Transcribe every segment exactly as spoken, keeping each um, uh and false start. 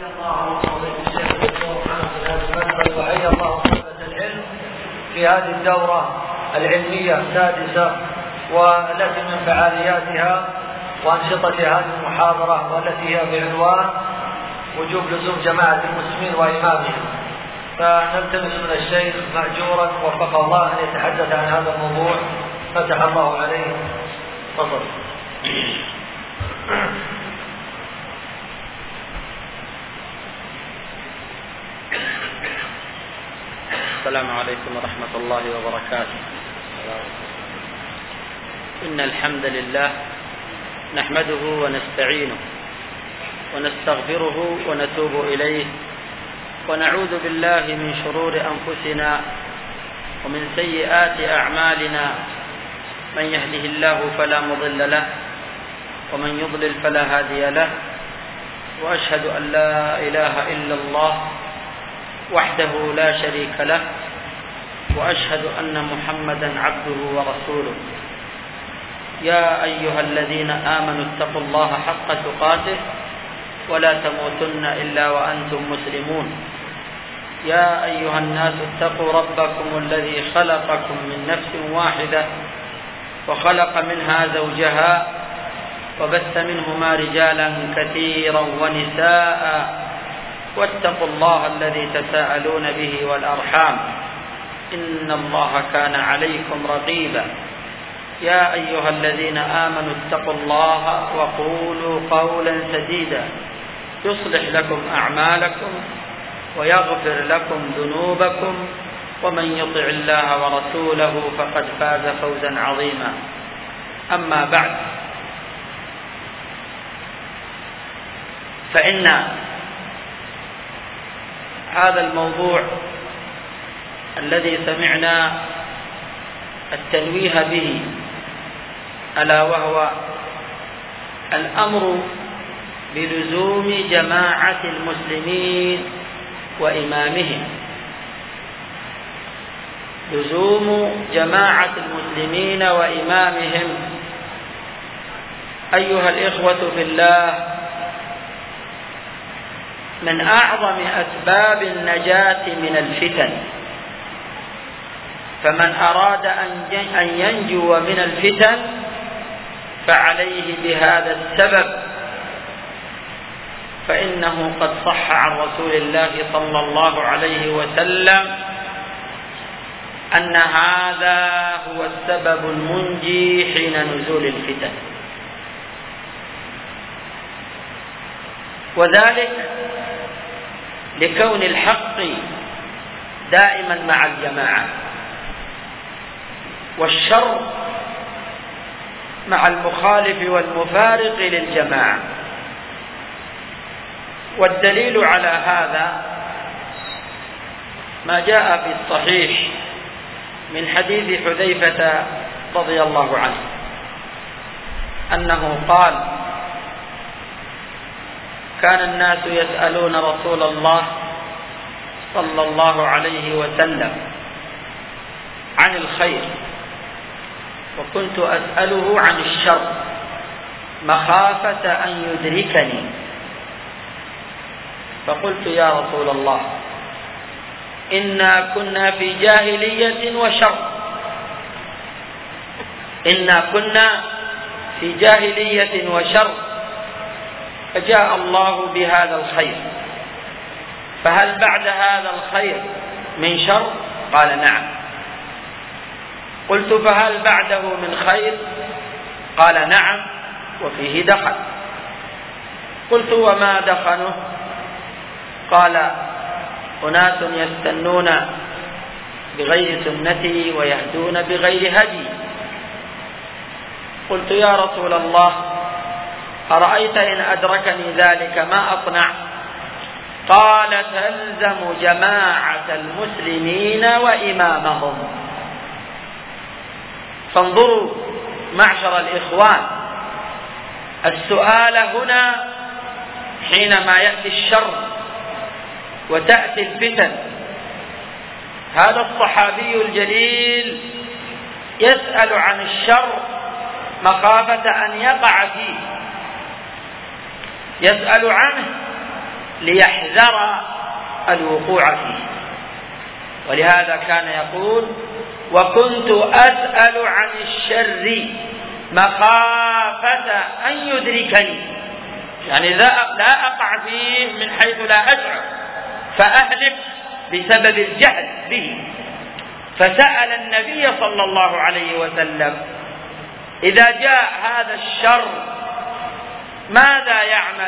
وحيا الله طلبة العلم في هذه الدورة العلمية السادسة، والتي من فعالياتها وأنشطة هذه المحاضرة والتي هي بعنوان وجوب لزوم جماعة المسلمين وإمامهم. فنلتمس من الشيخ مأجورا وفق الله أن يتحدث عن هذا الموضوع. فتح الله عليه. تفضل. السلام عليكم ورحمة الله وبركاته. إن الحمد لله نحمده ونستعينه ونستغفره ونتوب إليه، ونعوذ بالله من شرور أنفسنا ومن سيئات أعمالنا. من يهده الله فلا مضل له ومن يضلل فلا هادي له، وأشهد أن لا إله إلا الله وحده لا شريك له، وأشهد أن محمدا عبده ورسوله. يا أيها الذين آمنوا اتقوا الله حق تقاته ولا تموتن إلا وأنتم مسلمون. يا أيها الناس اتقوا ربكم الذي خلقكم من نفس واحدة وخلق منها زوجها وبث منهما رجالا كثيرا ونساء، واتقوا الله الذي تساءلون به والأرحام، إن الله كان عليكم رقيبا. يا أيها الذين آمنوا اتقوا الله وقولوا قولا سديدا يصلح لكم أعمالكم ويغفر لكم ذنوبكم، ومن يطع الله ورسوله فقد فاز فوزا عظيما. أما بعد، فإن هذا الموضوع الذي سمعنا التنويه به، ألا وهو الأمر بلزوم جماعة المسلمين وإمامهم. لزوم جماعة المسلمين وإمامهم. أيها الإخوة في الله، من أعظم أسباب النجاة من الفتن، فمن أراد أن ينجو من الفتن فعليه بهذا السبب، فإنه قد صح عن رسول الله صلى الله عليه وسلم أن هذا هو السبب المنجي حين نزول الفتن، وذلك لكون الحق دائما مع الجماعة، والشر مع المخالف والمفارق للجماعة. والدليل على هذا ما جاء في الصحيح من حديث حذيفة رضي الله عنه أنه قال: كان الناس يسألون رسول الله صلى الله عليه وسلم عن الخير، وكنت أسأله عن الشر مخافة أن يدركني، فقلت: يا رسول الله، إنا كنا في جاهلية وشر إنا كنا في جاهلية وشر فجاء الله بهذا الخير، فهل بعد هذا الخير من شر؟ قال: نعم. قلت: فهل بعده من خير؟ قال: نعم، وفيه دخن. قلت: وما دخنه؟ قال: أناس يستنون بغير سنتي ويهدون بغير هدي. قلت: يا رسول الله، أرأيت إن أدركني ذلك ما أصنع؟ قال: تلزم جماعة المسلمين وإمامهم. فانظروا معشر الإخوان، السؤال هنا حينما يأتي الشر وتأتي الفتن، هذا الصحابي الجليل يسأل عن الشر مخافة أن يقع فيه، يسأل عنه ليحذر الوقوع فيه. ولهذا كان يقول: وكنت أسأل عن الشر مخافة أن يدركني، يعني لا أقع فيه من حيث لا أشعر فأهلك بسبب الجهل به. فسأل النبي صلى الله عليه وسلم: إذا جاء هذا الشر ماذا يعمل؟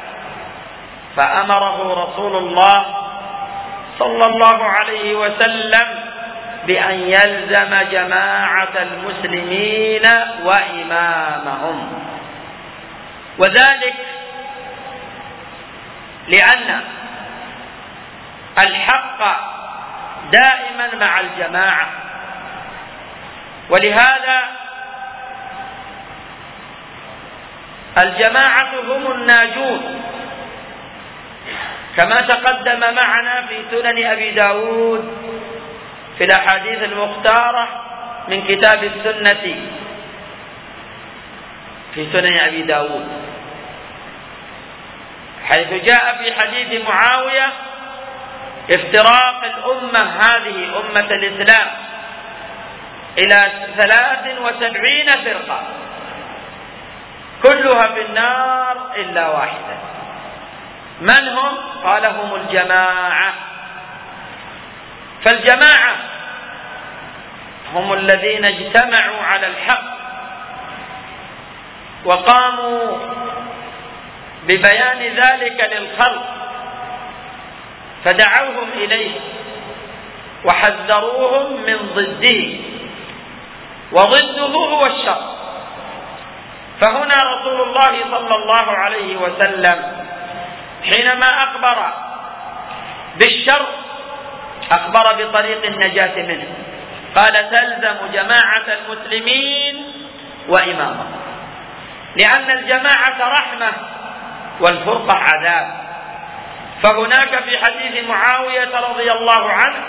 فأمره رسول الله صلى الله عليه وسلم بأن يلزم جماعة المسلمين وإمامهم، وذلك لأن الحق دائما مع الجماعة. ولهذا الجماعة هم الناجون، كما تقدم معنا في سنن أبي داود في الأحاديث المختارة من كتاب السنة في سنن أبي داود، حيث جاء في حديث معاوية: افتراق الأمة هذه أمة الإسلام إلى ثلاث وسبعين فرقة كلها في النار إلا واحدة. من هم؟ قال: هم الجماعة. فالجماعة هم الذين اجتمعوا على الحق وقاموا ببيان ذلك للخلق، فدعوهم إليه وحذروهم من ضده، وضده هو الشر. فهنا رسول الله صلى الله عليه وسلم حينما أخبر بالشر أخبر بطريق النجاة منه، قال: تلزم جماعة المسلمين وإمامهم، لأن الجماعة رحمة والفرقة عذاب. فهناك في حديث معاوية رضي الله عنه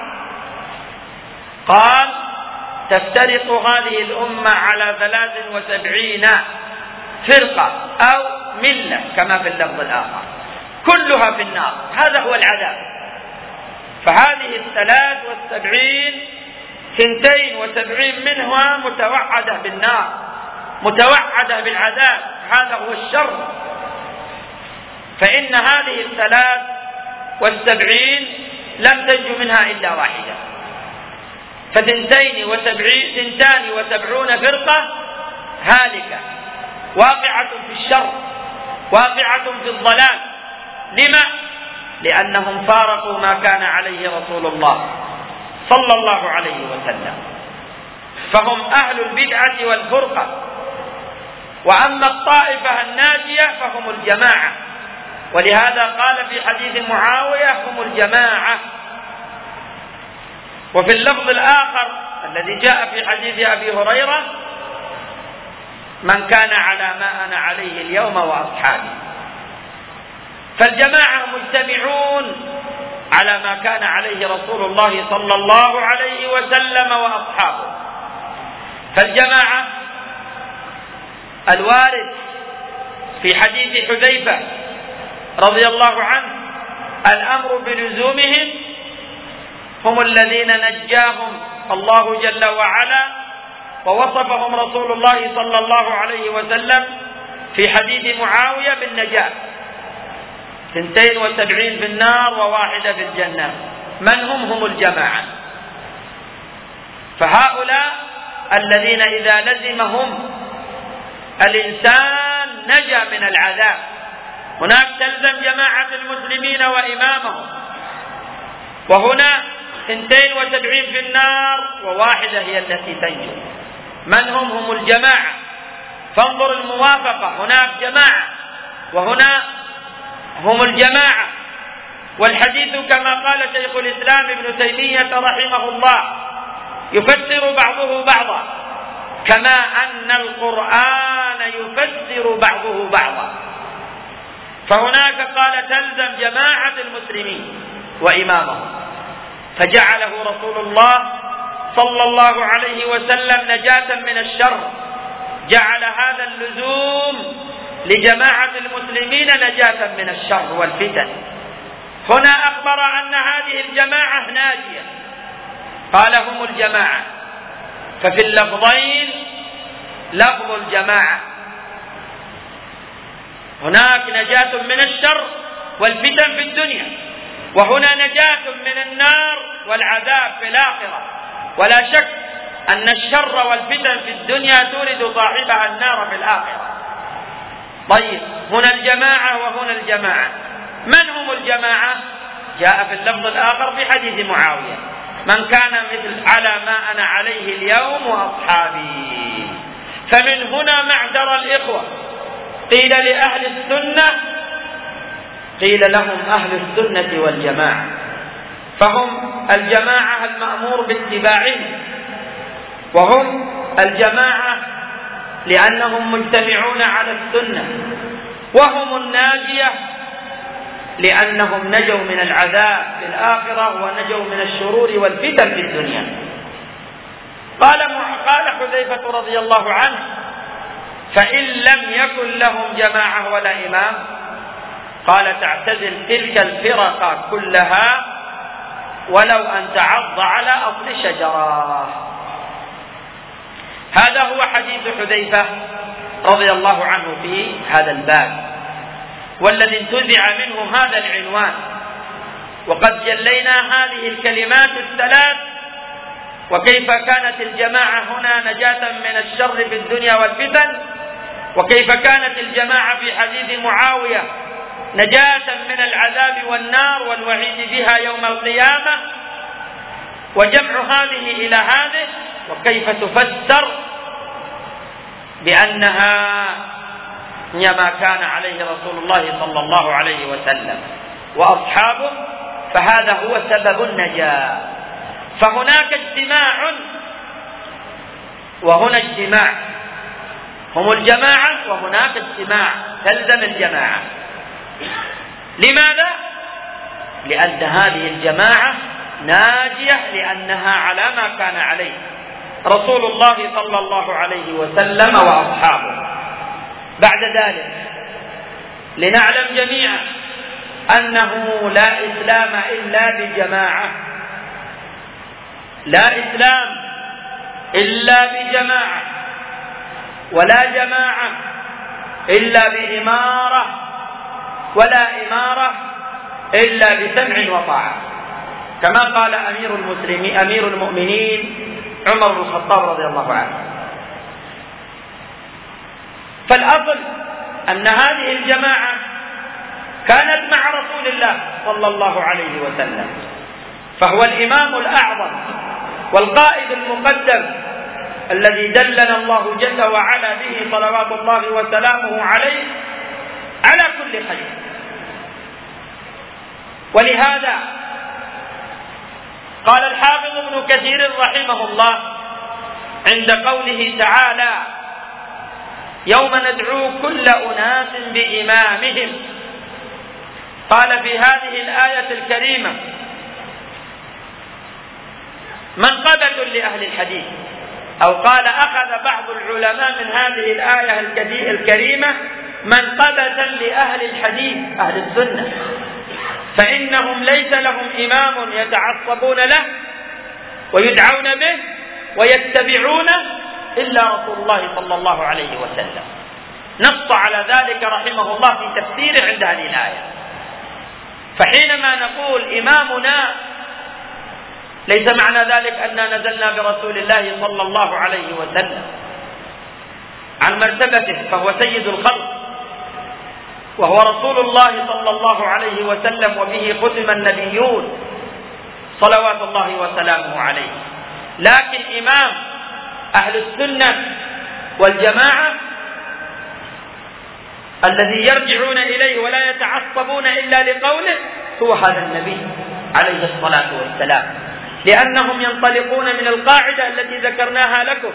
قال: تفترق هذه الأمة على ثلاث وسبعين فرقة أو ملة كما في اللفظ الآخر، كلها في النار، هذا هو العذاب. فهذه الثلاث والسبعين ثنتين وسبعين منها متوعدة بالنار، متوعدة بالعذاب، هذا هو الشر. فإن هذه الثلاث والسبعين لم تنجو منها إلا واحدة، فثنتين وسبعين ثنتان وسبعون فرقة هالكة واقعة في الشر، واقعة في الضلال. لما؟ لأنهم فارقوا ما كان عليه رسول الله صلى الله عليه وسلم، فهم أهل البدعة والفرقة. وأما الطائفة الناجية فهم الجماعة، ولهذا قال في حديث معاوية: هم الجماعة. وفي اللفظ الآخر الذي جاء في حديث أبي هريرة: من كان على ما أنا عليه اليوم وأصحابي. فالجماعة مجتمعون على ما كان عليه رسول الله صلى الله عليه وسلم وأصحابه. فالجماعة الوارد في حديث حذيفة رضي الله عنه الأمر بلزومهم هم الذين نجاهم الله جل وعلا، ووصفهم رسول الله صلى الله عليه وسلم في حديث معاوية بالنجاة، اثنتين وسبعين في النار وواحدة في الجنة. من هم؟ هم الجماعة. فهؤلاء الذين إذا لزمهم الإنسان نجا من العذاب. هناك تلزم جماعة المسلمين وإمامهم، وهنا اثنتين وسبعين في النار وواحدة هي التي تنجو. من هم؟ هم الجماعة. فانظر الموافقة، هناك جماعة وهنا هم الجماعة. والحديث كما قال شيخ الإسلام ابن تيمية رحمه الله يفسر بعضه بعضا، كما أن القرآن يفسر بعضه بعضا. فهناك قال: تلزم جماعة المسلمين وإمامهم، فجعله رسول الله صلى الله عليه وسلم نجاة من الشر، جعل هذا اللزوم لجماعة المسلمين نجاة من الشر والفتن. هنا أخبر أن هذه الجماعة ناجية، قال هم الجماعة، ففي اللفظين لفظ الجماعة. هناك نجاة من الشر والفتن في الدنيا، وهنا نجاة من النار والعذاب في الآخرة. ولا شك أن الشر والفتن في الدنيا تورد صاحبها النار في الآخرة. طيب، هنا الجماعة وهنا الجماعة. من هم الجماعة؟ جاء في اللفظ الآخر في حديث معاوية: من كان مثل على ما أنا عليه اليوم وأصحابي. فمن هنا معذر الإخوة قيل لأهل السنة، قيل لهم أهل السنة والجماعة، فهم الجماعة المأمور باتباعهم، وهم الجماعة لأنهم مجتمعون على السنة، وهم الناجية لأنهم نجوا من العذاب في الآخرة ونجوا من الشرور والفتن في الدنيا. قال قال حذيفة رضي الله عنه: فإن لم يكن لهم جماعة ولا إمام، قال: تعتزل تلك الفرق كلها ولو أن تعض على أصل شجرة. هذا هو حديث حذيفة رضي الله عنه في هذا الباب، والذي انتزع منه هذا العنوان. وقد جلينا هذه الكلمات الثلاث، وكيف كانت الجماعة هنا نجاة من الشر في الدنيا والفتن، وكيف كانت الجماعة في حديث معاوية نجاة من العذاب والنار والوعيد بها يوم القيامة، وجمع هذه إلى هذه، وكيف تفسر بأنها هي ما كان عليه رسول الله صلى الله عليه وسلم وأصحابه، فهذا هو سبب النجاة. فهناك اجتماع وهنا اجتماع، هم الجماعة وهناك اجتماع، تلزم الجماعة. لماذا؟ لأن هذه الجماعة ناجية لأنها على ما كان عليه رسول الله صلى الله عليه وسلم وأصحابه. بعد ذلك لنعلم جميعا أنه لا إسلام إلا بجماعة، لا إسلام إلا بجماعة، ولا جماعة إلا بإمارة، ولا إمارة إلا بسمع وطاعة، كما قال أمير المسلمين أمير المؤمنين عمر بن الخطاب رضي الله عنه. فالأصل أن هذه الجماعة كانت مع رسول الله صلى الله عليه وسلم، فهو الإمام الأعظم والقائد المقدم الذي دلنا الله جل وعلا به صلوات الله وسلامه عليه على كل خير. ولهذا قال الحافظ ابن كثير رحمه الله عند قوله تعالى: يوم ندعو كل أناس بإمامهم، قال في هذه الآية الكريمة منقبة لأهل الحديث، أو قال أخذ بعض العلماء من هذه الآية الكريمة منقبة لأهل الحديث أهل السنة، فإنهم ليس لهم إمام يتعصبون له ويدعون به ويتبعونه إلا رسول الله صلى الله عليه وسلم. نص على ذلك رحمه الله في تفسيره عند هذه الآية. فحينما نقول إمامنا ليس معنى ذلك أننا نزلنا برسول الله صلى الله عليه وسلم عن مرتبته، فهو سيد الخلق وهو رسول الله صلى الله عليه وسلم، وبه ختم النبيون صلوات الله وسلامه عليه. لكن إمام أهل السنة والجماعة الذي يرجعون إليه ولا يتعصبون إلا لقوله هو هذا النبي عليه الصلاة والسلام، لأنهم ينطلقون من القاعدة التي ذكرناها لكم: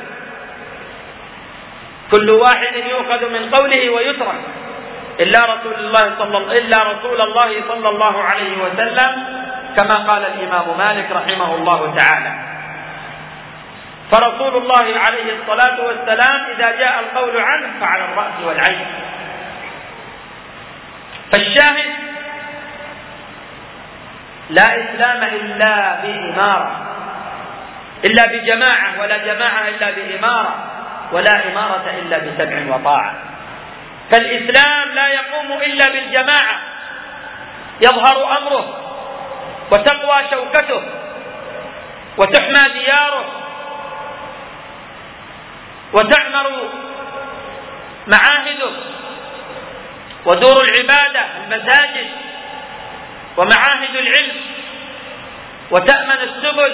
كل واحد يؤخذ من قوله ويترك إلا رسول الله صلى إلا رسول الله صلى الله عليه وسلم، كما قال الإمام مالك رحمه الله تعالى. فرسول الله عليه الصلاة والسلام إذا جاء القول عنه فعلى الرأس والعين. فالشاهد لا إسلام إلا بإمارة، إلا بجماعة، ولا جماعة إلا بإمارة، ولا إمارة إلا بسمع وطاعة. فالإسلام لا يقوم إلا بالجماعة، يظهر أمره وتقوى شوكته وتحمى دياره وتعمر معاهده ودور العبادة المساجد ومعاهد العلم وتأمن السبل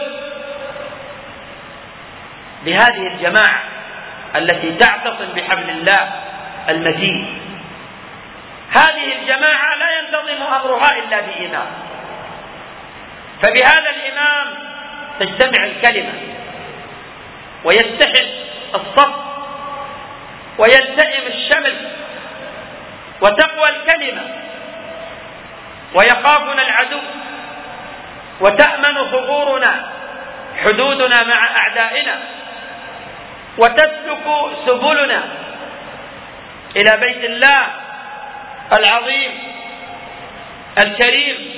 بهذه الجماعة التي تعتصم بحبل الله المتين. هذه الجماعة لا ينتظم أمرها إلا بإمام، فبهذا الإمام تجتمع الكلمة ويتحد الصف ويلتئم الشمل وتقوى الكلمة ويخافنا العدو وتأمن ثغورنا حدودنا مع أعدائنا وتسلك سبلنا إلى بيت الله العظيم الكريم،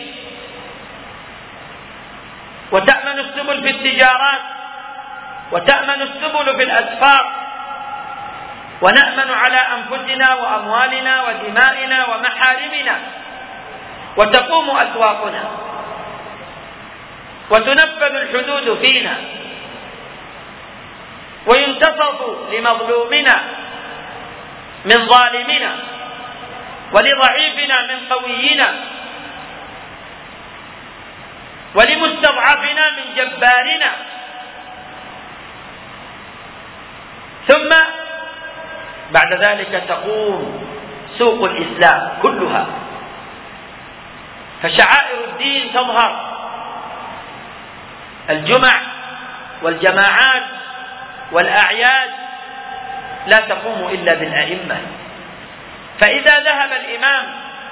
وتأمن السبل في التجارات وتأمن السبل في الأسفار، ونأمن على أنفسنا وأموالنا ودمائنا ومحارمنا، وتقوم أسواقنا وتنفذ الحدود فينا، وينتصف لمظلومنا من ظالمنا ولضعيفنا من قوينا ولمستضعفنا من جبارنا. ثم بعد ذلك تقوم سوق الإسلام كلها، فشعائر الدين تظهر، الجمع والجماعات والأعياد لا تقوم إلا بالأئمة. فإذا ذهب الإمام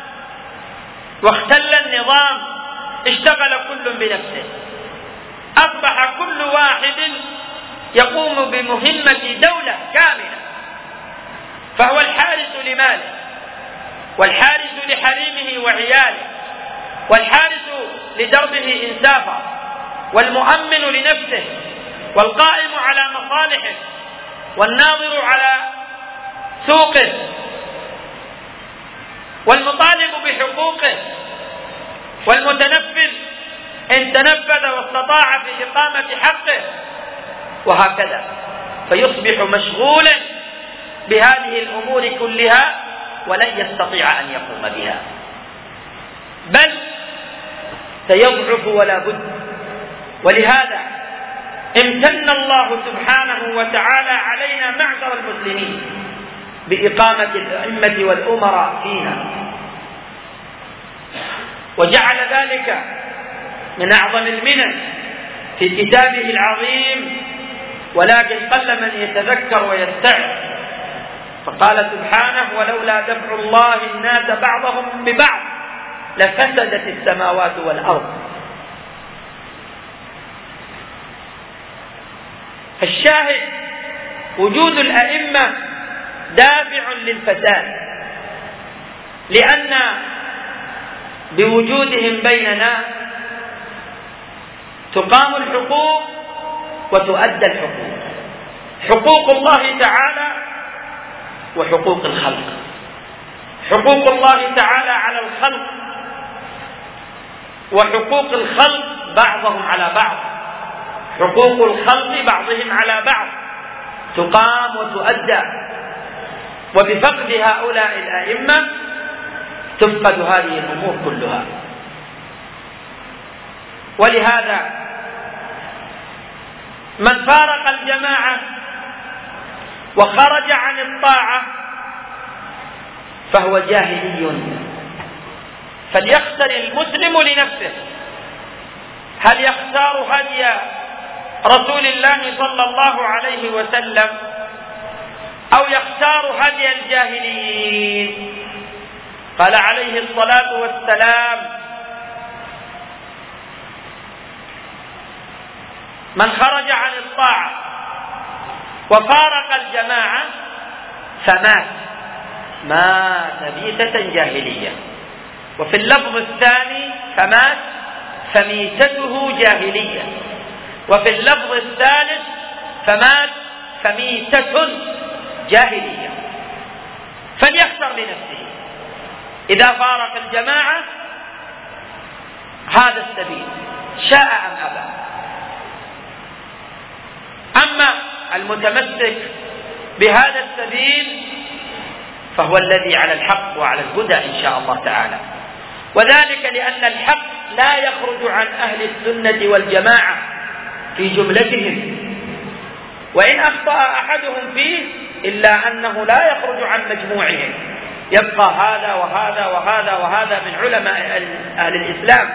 واختل النظام اشتغل كل بنفسه، أصبح كل واحد يقوم بمهمة دولة كاملة، فهو الحارس لماله والحارس لحريمه وعياله والحارس لدربه إنسافا والمؤمن لنفسه والقائم على مصالحه والناظر على سوقه والمطالب بحقوقه والمتنفذ إن تنفذ واستطاع في إقامة حقه، وهكذا. فيصبح مشغولا بهذه الأمور كلها ولن يستطيع أن يقوم بها، بل سيضعف ولا بد. ولهذا امتن الله سبحانه وتعالى علينا معشر المسلمين بإقامة الأئمة والأمراء فينا، وجعل ذلك من أعظم المنن في كتابه العظيم، ولكن قل من يتذكر ويستعد. فقال سبحانه: ولولا دفع الله الناس بعضهم ببعض لفسدت السماوات والأرض. الشاهد وجود الأئمة دافع للفساد، لأن بوجودهم بيننا تقام الحقوق وتؤدى الحقوق، حقوق الله تعالى وحقوق الخلق. حقوق الله تعالى على الخلق وحقوق الخلق بعضهم على بعض، حقوق الخلق بعضهم على بعض تقام وتؤدى. وبفقد هؤلاء الأئمة تفقد هذه الأمور كلها. ولهذا من فارق الجماعة وخرج عن الطاعة فهو جاهلي. فليختر المسلم لنفسه، هل يختار هدي رسول الله صلى الله عليه وسلم أو يختار هدي الجاهلين؟ قال عليه الصلاة والسلام: من خرج عن الطاعة وفارق الجماعة فمات مات ميتة جاهلية. وفي اللفظ الثاني: فمات فميتته جاهلية. وفي اللفظ الثالث فمات فميتة جاهلية. فليختر لنفسه إذا فارق الجماعة هذا السبيل شاء أم أبى. أما المتمسك بهذا السبيل فهو الذي على الحق وعلى الهدى إن شاء الله تعالى. وذلك لأن الحق لا يخرج عن أهل السنة والجماعة في جملتهم، وإن أخطأ أحدهم فيه إلا أنه لا يخرج عن مجموعهم، يبقى هذا وهذا وهذا وهذا من علماء أهل الإسلام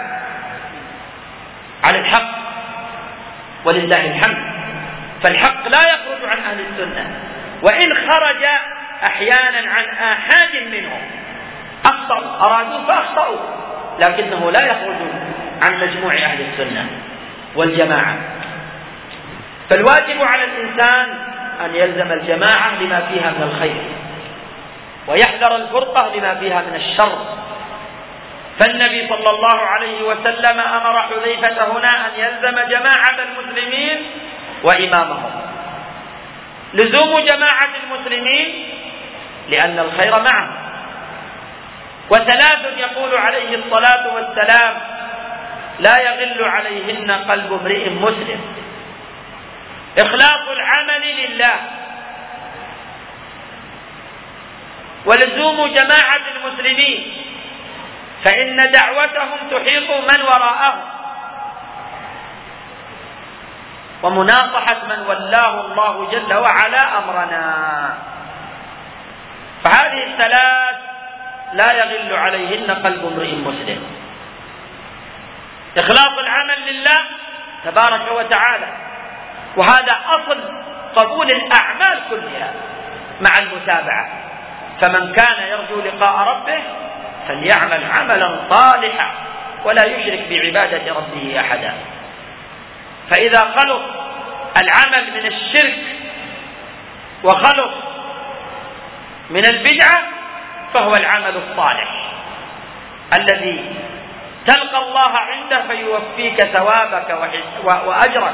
على الحق ولله الحمد. فالحق لا يخرج عن أهل السنة، وإن خرج أحيانا عن آحاد منهم أخطأوا أرادوا فأخطأوا، لكنه لا يخرج عن مجموع أهل السنة والجماعة. فالواجب على الإنسان أن يلزم الجماعة لما فيها من الخير، ويحذر الفرقة لما فيها من الشر. فالنبي صلى الله عليه وسلم أمر حذيفة هنا أن يلزم جماعة المسلمين وإمامهم. لزوم جماعة المسلمين لأن الخير معهم. وثلاث يقول عليه الصلاة والسلام لا يغل عليهن قلب امرئ مسلم: إخلاص العمل لله، ولزوم جماعة المسلمين فإن دعوتهم تحيط من وراءهم، ومناصحة من ولاه الله جل وعلا أمرنا. فهذه الثلاث لا يغل عليهن قلب امرئ مسلم: إخلاص العمل لله تبارك وتعالى، وهذا أصل قبول الأعمال كلها مع المتابعة. فمن كان يرجو لقاء ربه فليعمل عملا صالحا ولا يشرك بعبادة ربه أحدا. فإذا خلص العمل من الشرك وخلص من البدعة فهو العمل الصالح الذي تلقى الله عنده فيوفيك ثوابك وأجرك.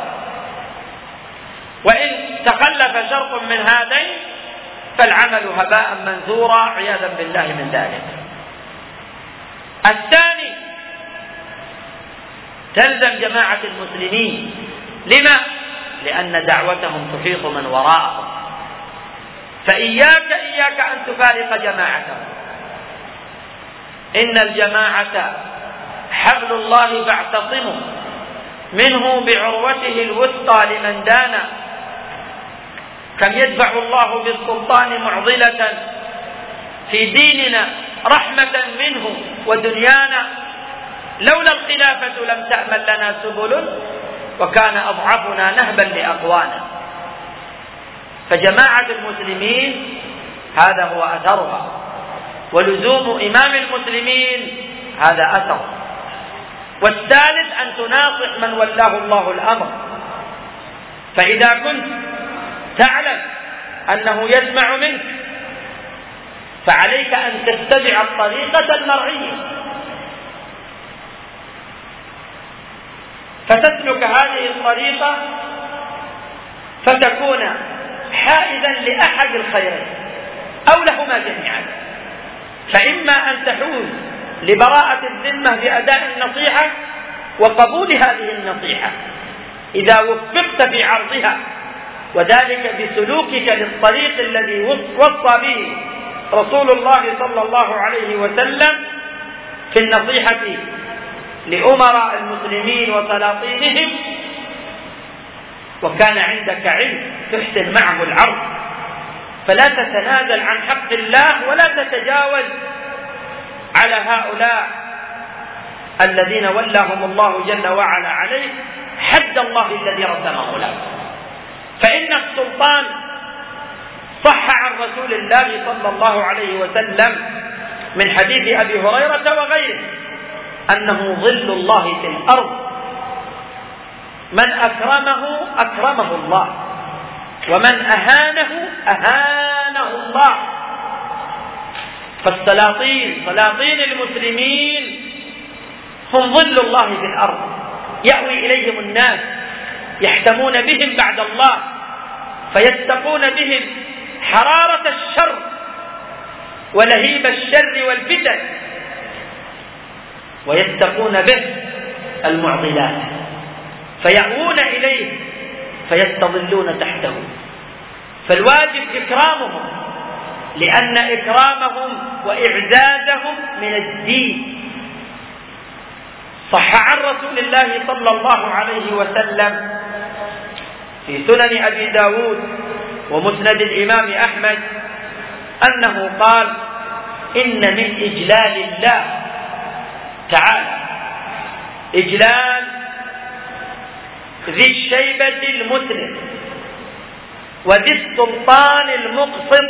وإن تخلف شرط من هذين فالعمل هباء منثورا عياذا بالله من ذلك. الثاني تلزم جماعة المسلمين. لما؟ لأن دعوتهم تحيط من وراءهم، فإياك إياك أن تفارق جماعتهم. إن الجماعة حبل الله فاعتصموا منه بعروته الوثقى لمن دانا. كم يدفع الله بالسلطان معضلة في ديننا رحمة منه ودنيانا، لولا الخلافة لم تأمن لنا سبل وكان أضعفنا نهبا لأقوانا. فجماعة المسلمين هذا هو أثرها، ولزوم إمام المسلمين هذا أثر. والثالث أن تناصح من ولاه الله الأمر. فإذا كنت تعلم أنه يسمع منك فعليك أن تتبع الطريقة المرعية، فتسلك هذه الطريقة فتكون حائزا لأحد الخيرين أو لهما جميعا. فإما أن تحوز لبراءة الذمة بأداء النصيحة وقبول هذه النصيحة إذا وفقت في عرضها، وذلك بسلوكك للطريق الذي وصى به رسول الله صلى الله عليه وسلم في النصيحة لأمراء المسلمين وسلاطينهم. وكان عندك علم تحسن معه العرض، فلا تتنازل عن حق الله ولا تتجاوز على هؤلاء الذين ولاهم الله جل وعلا عليه حد الله الذي رسمه له. فإن السلطان صح عن رسول الله صلى الله عليه وسلم من حديث أبي هريرة وغيره أنه ظل الله في الأرض، من أكرمه أكرمه الله، ومن أهانه أهانه الله. فالسلاطين سلاطين المسلمين هم ظل الله في الأرض، يأوي إليهم الناس، يحتمون بهم بعد الله، فيتقون بهم حرارة الشر ولهيب الشر والفتن، ويتقون به المعضلات، فيأوون إليه فيستظلون تحته. فالواجب إكرامهم، لأن إكرامهم وإعزازهم من الدين. صح عن رسول الله صلى الله عليه وسلم في سنن أبي داود ومسند الإمام أحمد أنه قال: إن من إجلال الله تعالى إجلال ذي الشيبة المسلم وذي السلطان المقسط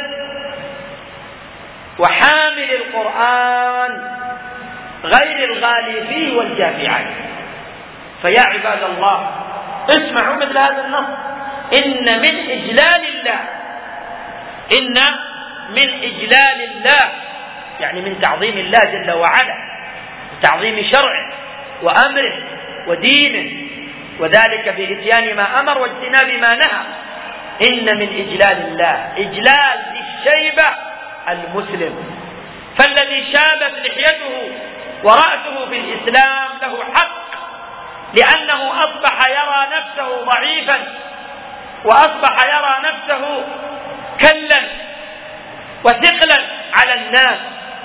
وحامل القرآن غير الغالي فيه والجافي عليه. فيا عباد الله اسمعوا مثل هذا النص: إن من إجلال الله، إن من إجلال الله يعني من تعظيم الله جل وعلا، تعظيم شرعه وأمره ودينه، وذلك بإتيان ما أمر واجتناب ما نهى. إن من إجلال الله إجلال ذي الشيبة المسلم، فالذي شابت لحيته ورأسه في الإسلام له حق، لأنه أصبح يرى نفسه ضعيفا، وأصبح يرى نفسه كلا وثقلا على الناس،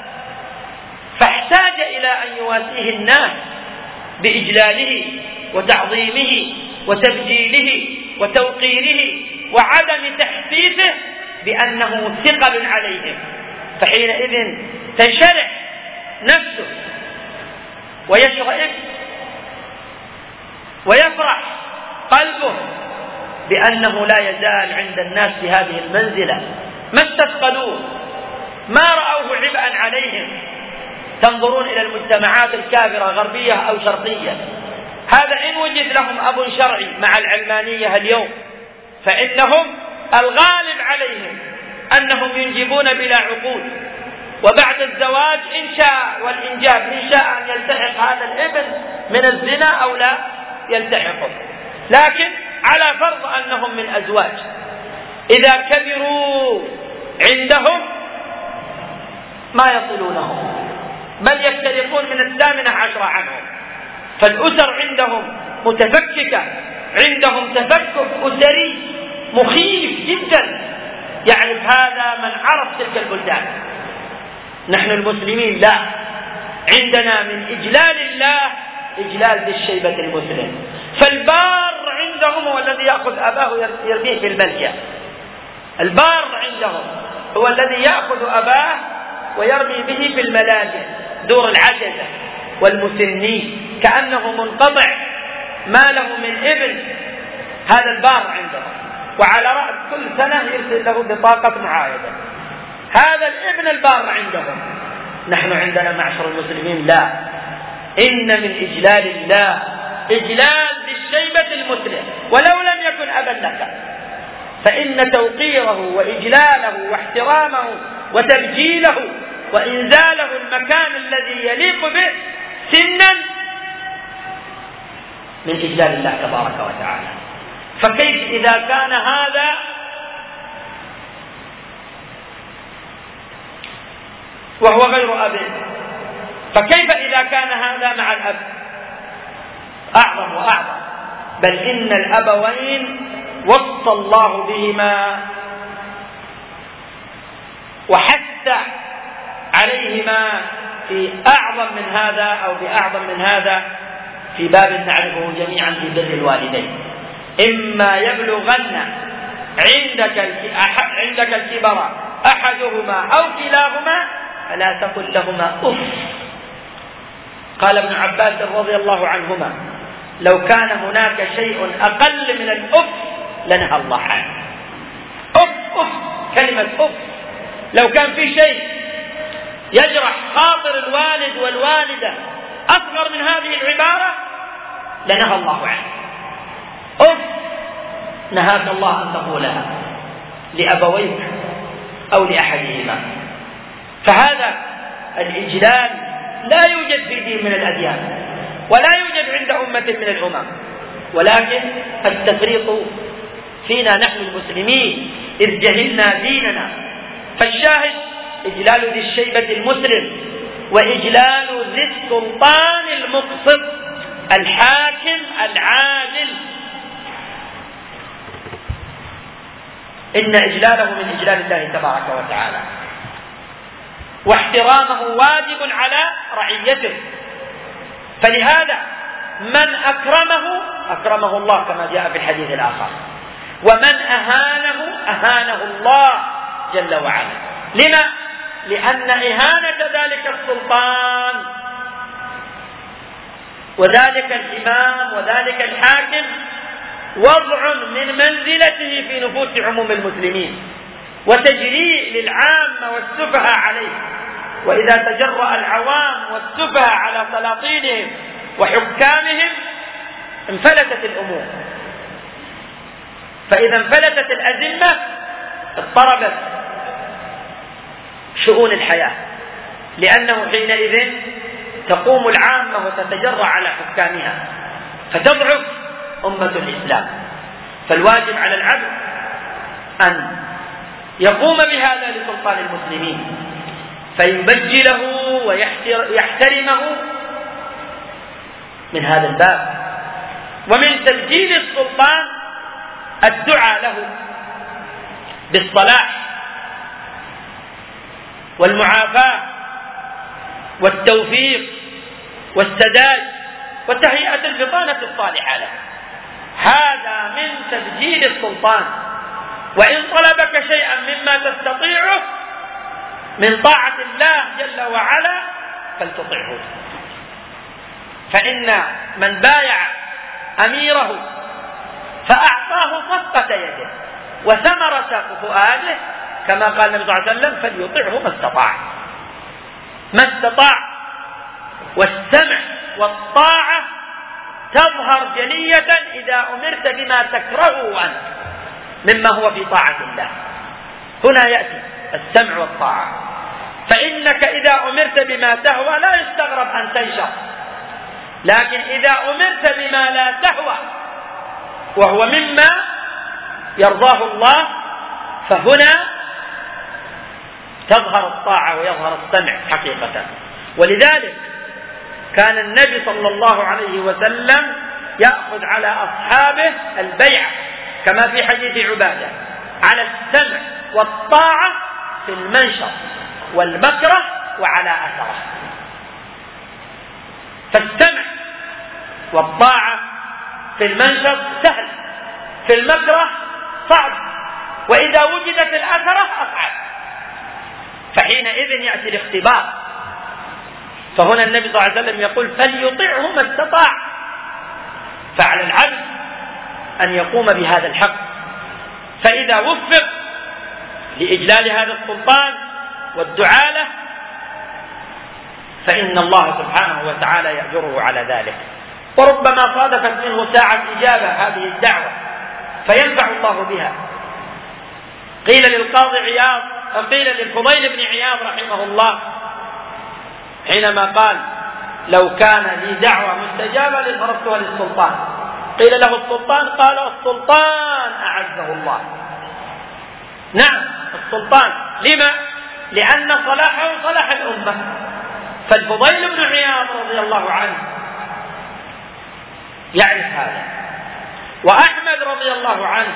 فاحتاج إلى أن يواسيه الناس بإجلاله وتعظيمه وتبجيله وتوقيره وعدم تحسيسه بأنه ثقل عليهم. فحينئذ تنشرح نفسه ويشرئب ويفرح قلبه بأنه لا يزال عند الناس في هذه المنزلة، ما استثقلوه، ما رأوه عبئا عليهم. تنظرون إلى المجتمعات الكافرة غربية أو شرقية، هذا إن وجد لهم أب شرعي مع العلمانية اليوم، فإنهم الغالب عليهم أنهم ينجبون بلا عقول، وبعد الزواج إن شاء والإنجاب إن شاء أن يلتحق هذا الابن من الزنا أو لا يلتحقه، لكن على فرض أنهم من أزواج. إذا كبروا عندهم ما يصلونهم، بل يفترقون من الثامنة عشرة عنهم. فالأسر عندهم متفككة، عندهم تفكك أسري مخيف جدا، يعرف هذا من عرف تلك البلدان. نحن المسلمين لا، عندنا من إجلال الله إجلال بالشيبة المسلم. فالبار عندهم هو الذي يأخذ أباه يرميه في الملجأ، البار عندهم هو الذي يأخذ أباه ويرمي به في الملاجئ، دور العجزة والمسنين، كأنه منقطع ما له من ابن. هذا البار عندهم، وعلى رأس كل سنة يرسل له بطاقة معايدة. هذا الابن البار عندهم. نحن عندنا معشر المسلمين لا، إن من إجلال الله إجلال بالشيبة المسلم ولو لم يكن أبا لك، فإن توقيره وإجلاله واحترامه وتبجيله وإنزاله المكان الذي يليق به سنا من إجلال الله تبارك وتعالى. فكيف إذا كان هذا وهو غير أب؟ فكيف إذا كان هذا مع الأب؟ أعظم وأعظم. بل إن الأبوين وصى الله بهما وحث عليهما في أعظم من هذا أو بأعظم من هذا في باب نعرفه جميعا في بر الوالدين: إما يبلغن عندك عندك الكبر أحدهما أو كلاهما فلا تقل لهما أف. قال ابن عباس رضي الله عنهما: لو كان هناك شيء أقل من الأف لنهى الله عنه. أف أف كلمة أف، لو كان في شيء يجرح خاطر الوالد والوالدة أصغر من هذه العبارة لنهى الله عنه. أف نهاك الله أن تقولها لأبويك أو لأحدهما. فهذا الإجلال لا يوجد في دين من الأديان، ولا يوجد عند أمة من الأمم، ولكن التفريط فينا نحن المسلمين إذ جهلنا ديننا. فالشاهد إجلال ذي الشيبة المسلم، وإجلال ذي السلطان المقسط الحاكم العادل، إن إجلاله من إجلال الله تبارك وتعالى، واحترامه واجب على رعيته. فلهذا من أكرمه أكرمه الله كما جاء في الحديث الآخر، ومن أهانه أهانه الله جل وعلا. لما؟ لأن إهانة ذلك السلطان وذلك الإمام وذلك الحاكم وضع من منزلته في نفوس عموم المسلمين، وتجريء للعامة والسفهاء عليه. وإذا تجرأ العوام والسفهاء على سلاطينهم وحكامهم انفلتت الأمور. فإذا انفلتت الأزمة اضطربت شؤون الحياة، لأنه حينئذ تقوم العامة وتتجرأ على حكامها فتضعف أمة الإسلام. فالواجب على العبد أن يقوم بهذا لسلطان المسلمين، فيبجله ويحترمه من هذا الباب. ومن تبجيل السلطان الدعاء له بالصلاح والمعافاة والتوفيق والسداد وتهيئة البطانة الصالحة له. هذا من تبجيل السلطان. وإن طلبك شيئا مما تستطيعه من طاعة الله جل وعلا فلتطعه. فإن من بايع أميره فأعطاه صفقة يده وثمرة فؤاده كما قال النبي صلى الله عليه وسلم فليطعه ما استطاع ما استطاع. والسمع والطاعة تظهر جلية إذا أمرت بما تكرهه أنت مما هو في طاعة الله. هنا يأتي السمع والطاعة. فإنك إذا أمرت بما تهوى لا يستغرب أن تنشر، لكن إذا أمرت بما لا تهوى وهو مما يرضاه الله فهنا تظهر الطاعة ويظهر السمع حقيقة. ولذلك كان النبي صلى الله عليه وسلم يأخذ على أصحابه البيعة كما في حديث عبادة على السمع والطاعة في المنشط والمكره وعلى أثره. فالسمع والطاعة في المنشط سهل، في المكره صعب، وإذا وجدت الأثرة أصعب، فحينئذ يأتي الاختبار. فهنا النبي صلى الله عليه وسلم يقول فليطعه ما استطاع. فعلى العبد أن يقوم بهذا الحق، فإذا وفق لإجلال هذا السلطان والدعاء له فإن الله سبحانه وتعالى يأجره على ذلك. وربما صادفت منه ساعة إجابة هذه الدعوة فينفع الله بها. قيل للقاضي عياض قيل للفضيل بن عياض رحمه الله حينما قال لو كان لي دعوة مستجابة لصرفتها للسلطان، قيل له السلطان؟ قال السلطان أعزه الله. نعم السلطان. لما؟ لأن صلاحه صلاح الأمة. فالفضيل بن عياض رضي الله عنه يعرف هذا، وأحمد رضي الله عنه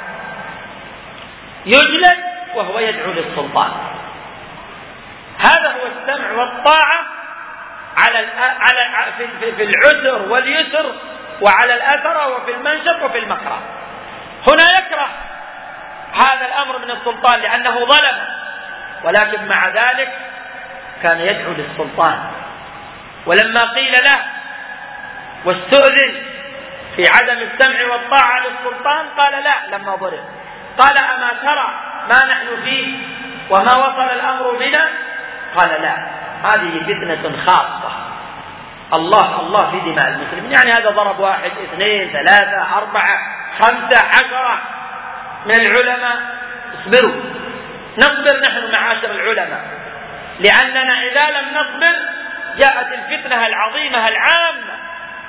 يجلد وهو يدعو للسلطان. هذا هو السمع والطاعة على على في في العسر واليسر وعلى الأثر وفي المنشط وفي المكره. هنا يكره هذا الأمر من السلطان لأنه ظلم، ولكن مع ذلك كان يدعو للسلطان. ولما قيل له واستؤذن في عدم السمع والطاعة للسلطان قال لا لما ضرب. قال أما ترى ما نحن فيه وما وصل الأمر بنا؟ قال لا، هذه فتنة خاصة، الله الله في دماء المسلمين. يعني هذا ضرب واحد اثنين ثلاثة أربعة خمسة عشرة من العلماء. اصبروا، نصبر نحن معاشر العلماء، لأننا إذا لم نصبر جاءت الفتنة العظيمة العامة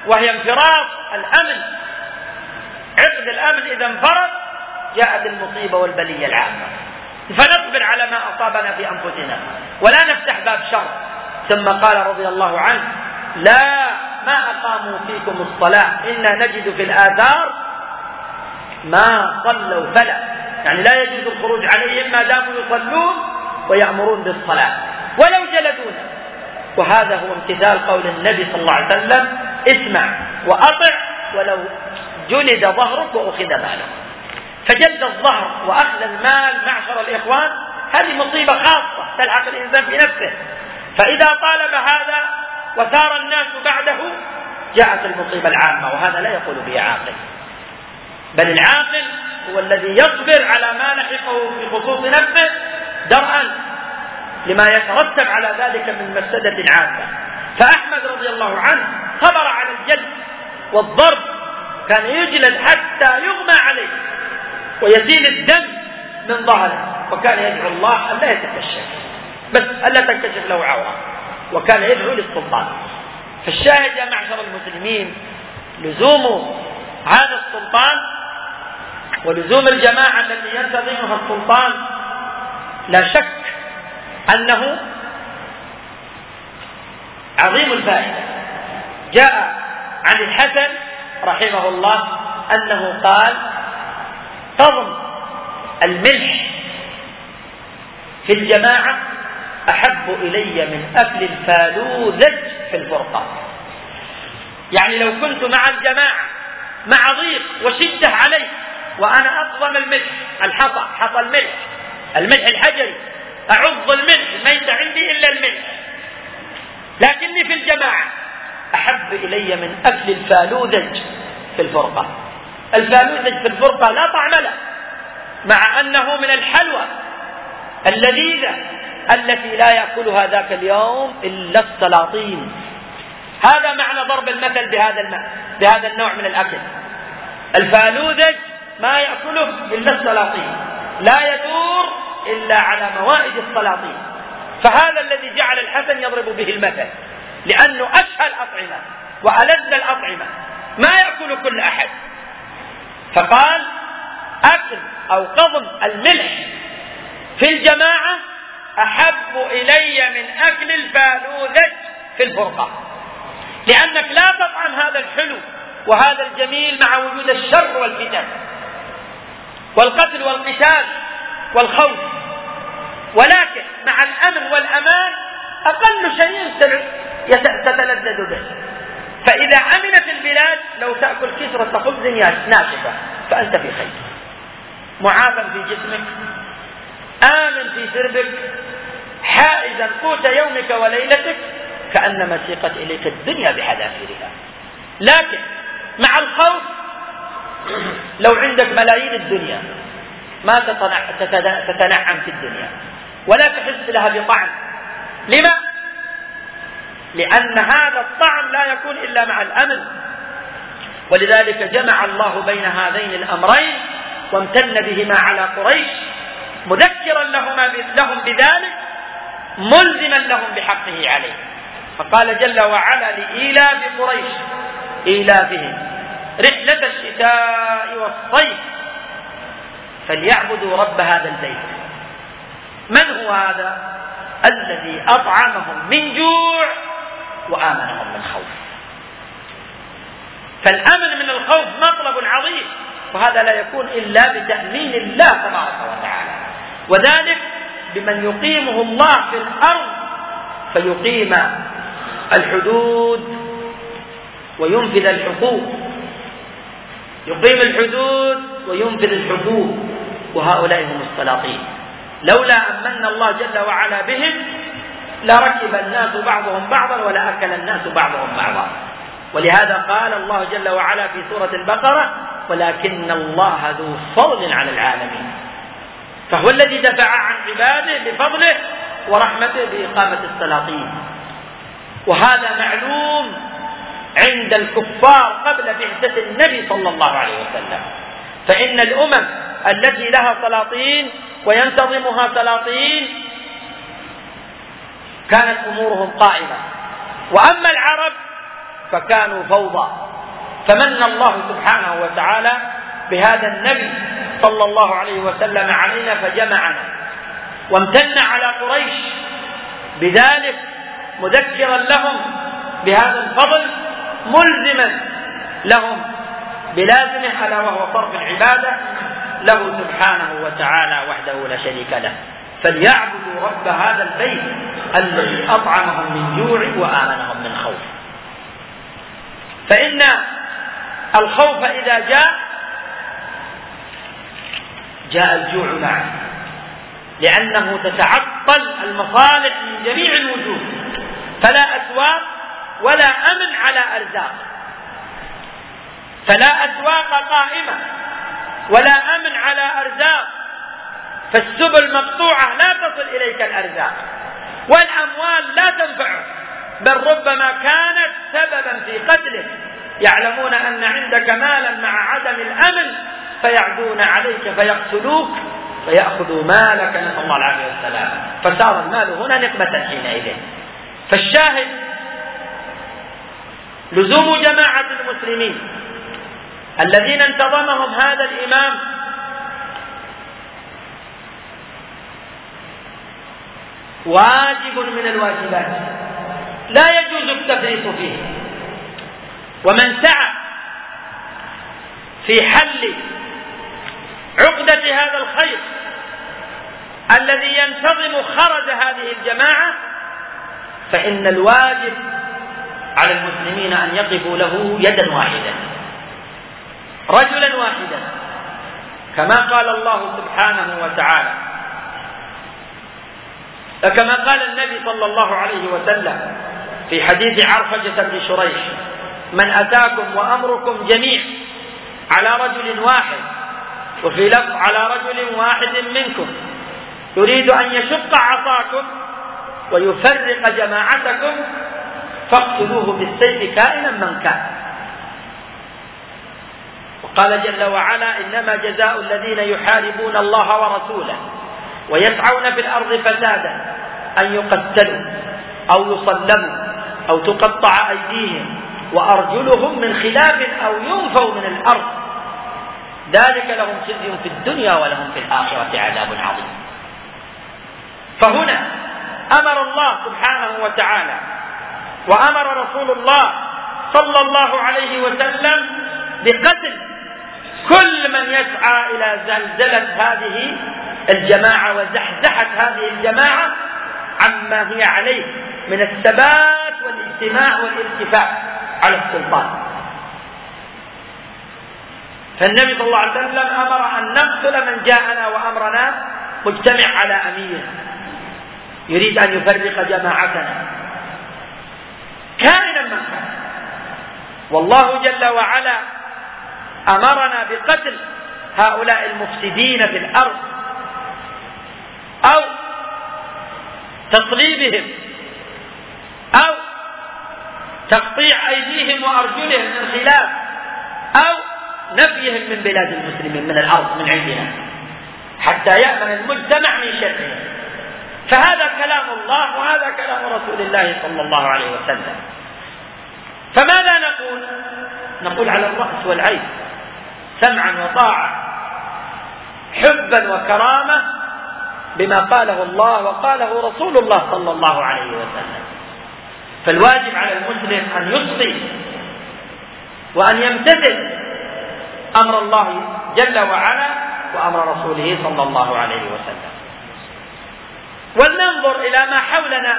وهي انفراد الأمن. عقد الأمن إذا انفرد جاءت المصيبة والبلية العامة. فنصبر على ما أصابنا في أنفسنا ولا نفتح باب شر. ثم قال رضي الله عنه: لا ما أقاموا فيكم الصلاة إنا نجد في الآثار ما صلوا فلا، يعني لا يجوز الخروج عليهم ما داموا يصلون ويأمرون بالصلاة ولو جلدونا. وهذا هو امتثال قول النبي صلى الله عليه وسلم: اسمع وأطع ولو جلد ظهرك وأخذ مالك. فجلد الظهر وأخذ المال معشر الإخوان هذه مصيبة خاصة تلحق الإنسان في نفسه، فإذا طالب هذا وسار الناس بعده جاءت المصيبة العامة، وهذا لا يقول به عاقل، بل العاقل هو الذي يصبر على ما لحقه في خصوص نفسه درءا لما يترتب على ذلك من مفسدة عامة. فأحمد رضي الله عنه صبر على الجلد والضرب، كان يجلد حتى يغمى عليه ويسيل الدم من ظهره، وكان يدعو الله أن لا يتكشف، بس ألا تنكشف له عورة، وكان يدعو للسلطان. فالشاهد يا معشر المسلمين لزوم هذا السلطان ولزوم الجماعة التي ينتظمها السلطان لا شك أنه عظيم الفائدة. جاء عن الحسن رحمه الله أنه قال: قضم الملح في الجماعة أحب إلي من أكل الفالوذج في الفرقة. يعني لو كنت مع الجماعة مع ضيق وشدة علي وأنا أقضم الملح، الحصى حصى الملح، الملح الحجري، أعض الملح ليس عندي إلا الملح، لكني في الجماعة أحب إلي من أكل الفالوذج في الفرقة. الفالوذج في الفرقة لا طعم له، مع أنه من الحلوى اللذيذة التي لا يأكلها ذاك اليوم إلا السلاطين. هذا معنى ضرب المثل بهذا الماء بهذا النوع من الأكل. الفالوذج ما يأكله إلا السلاطين، لا يدور إلا على موائد السلاطين. فهذا الذي جعل الحسن يضرب به المثل، لأنه أشهى الأطعمة وألذ الأطعمة، ما يأكل كل أحد. فقال: أكل أو قضم الملح في الجماعة أحب إلي من أكل الفالوذج في الفرقة، لأنك لا تطعم هذا الحلو وهذا الجميل مع وجود الشر والفتن والقتل والقتال والخوف، ولكن مع الأمن والأمان أقل شيء تتلذذ به. فإذا أمنت البلاد لو تأكل كسرة خبز ناشفة فأنت في خير، معافى في جسمك، آمن في سربك، حائزا قوت يومك وليلتك، كأنما سيقت إليك الدنيا بحذافيرها. لكن مع الخوف لو عندك ملايين الدنيا ما تتنعم في الدنيا ولا تحس لها بطعم. لما؟ لأن هذا الطعم لا يكون إلا مع الأمن. ولذلك جمع الله بين هذين الأمرين وامتن بهما على قريش، مذكرا لهم بذلك، ملزما لهم بحقه عليه. فقال جل وعلا: لإيلاف قريش إيلافهم رحلة الشتاء والصيف فليعبدوا رب هذا البيت. من هو هذا؟ الذي أطعمهم من جوع وآمنهم من خوف. فالأمن من الخوف مطلب عظيم، وهذا لا يكون إلا بتأمين الله تبارك وتعالى، وذلك بمن يقيمه الله في الأرض فيقيم الحدود وينفذ الحقوق، يقيم الحدود وينفذ الحقوق، وهؤلاء هم السلاطين. لولا أمن الله جل وعلا بهم لركب الناس بعضهم بعضا ولا أكل الناس بعضهم بعضا. ولهذا قال الله جل وعلا في سورة البقرة: ولكن الله ذو فضل على العالمين. فهو الذي دفع عن عباده بفضله ورحمته بإقامة السلاطين. وهذا معلوم عند الكفار قبل بعثة النبي صلى الله عليه وسلم. فإن الأمم التي لها سلاطين وينتظمها سلاطين كانت أمورهم قائمة. وأما العرب فكانوا فوضى. فمن الله سبحانه وتعالى بهذا النبي صلى الله عليه وسلم علينا فجمعنا، وامتن على قريش بذلك مذكرا لهم بهذا الفضل، ملزما لهم بلازمه ألا وهو صرف العبادة له سبحانه وتعالى وحده لا شريك له. فليعبدوا رب هذا البيت الذي أطعمهم من جوع وآمنهم من خوف. فإن الخوف إذا جاء جاء الجوع معه، لأنه تتعطل المصالح من جميع الوجوه، فلا أسواق ولا أمن على أرزاق، فلا أسواق قائمة ولا أمن على أرزاق، فالسبل مقطوعة لا تصل إليك الأرزاق، والأموال لا تنفعك، بل ربما كانت سببا في قتلك. يعلمون أن عندك مالا مع عدم الأمن فيعدون عليك فيقتلوك فيأخذوا مالك، نسأل الله العافية والسلام. فصار المال هنا نقمة حينئذ. فالشاهد لزوم جماعة المسلمين الذين انتظمهم هذا الإمام واجب من الواجبات لا يجوز التفريط فيه. ومن سعى في حل عقدة هذا الخير الذي ينتظم خرج هذه الجماعة فإن الواجب على المسلمين أن يقفوا له يدا واحدة، رجلا واحدا، كما قال الله سبحانه وتعالى، كما قال النبي صلى الله عليه وسلم في حديث عرفجة بن شريح: من أتاكم وأمركم جميع على رجل واحد، وفي لفظ على رجل واحد منكم، يريد أن يشق عصاكم ويفرق جماعتكم فاقتلوه بالسيف كائنا من كان. وقال جل وعلا: إنما جزاء الذين يحاربون الله ورسوله ويسعون في الأرض فسادا أن يقتلوا أو يصلبوا أو تقطع أيديهم وأرجلهم من خلاف أو ينفوا من الأرض، ذلك لهم خزي في الدنيا ولهم في الآخرة عذاب عظيم. فهنا أمر الله سبحانه وتعالى وأمر رسول الله صلى الله عليه وسلم بقتل كل من يسعى إلى زلزلة هذه الجماعة وزحزحة هذه الجماعة عما هي عليه من الثبات والاجتماع والارتفاع على السلطان. فالنبي صلى الله عليه وسلم أمر أن نقتل من جاءنا وأمرنا مجتمع على أمير يريد أن يفرق جماعتنا كائنا من كان. والله جل وعلا أمرنا بقتل هؤلاء المفسدين في الأرض أو تصليبهم أو تقطيع أيديهم وأرجلهم من خلاف أو نفيهم من بلاد المسلمين من الأرض من عندنا حتى يأمن المجتمع من شرهم. فهذا كلام الله وهذا كلام رسول الله صلى الله عليه وسلم. فماذا نقول؟ نقول على الرأس والعين، سمعا وطاعة، حبا وكرامة بما قاله الله وقاله رسول الله صلى الله عليه وسلم. فالواجب على المسلم أن يصغي وأن يمتثل أمر الله جل وعلا وأمر رسوله صلى الله عليه وسلم. ولننظر إلى ما حولنا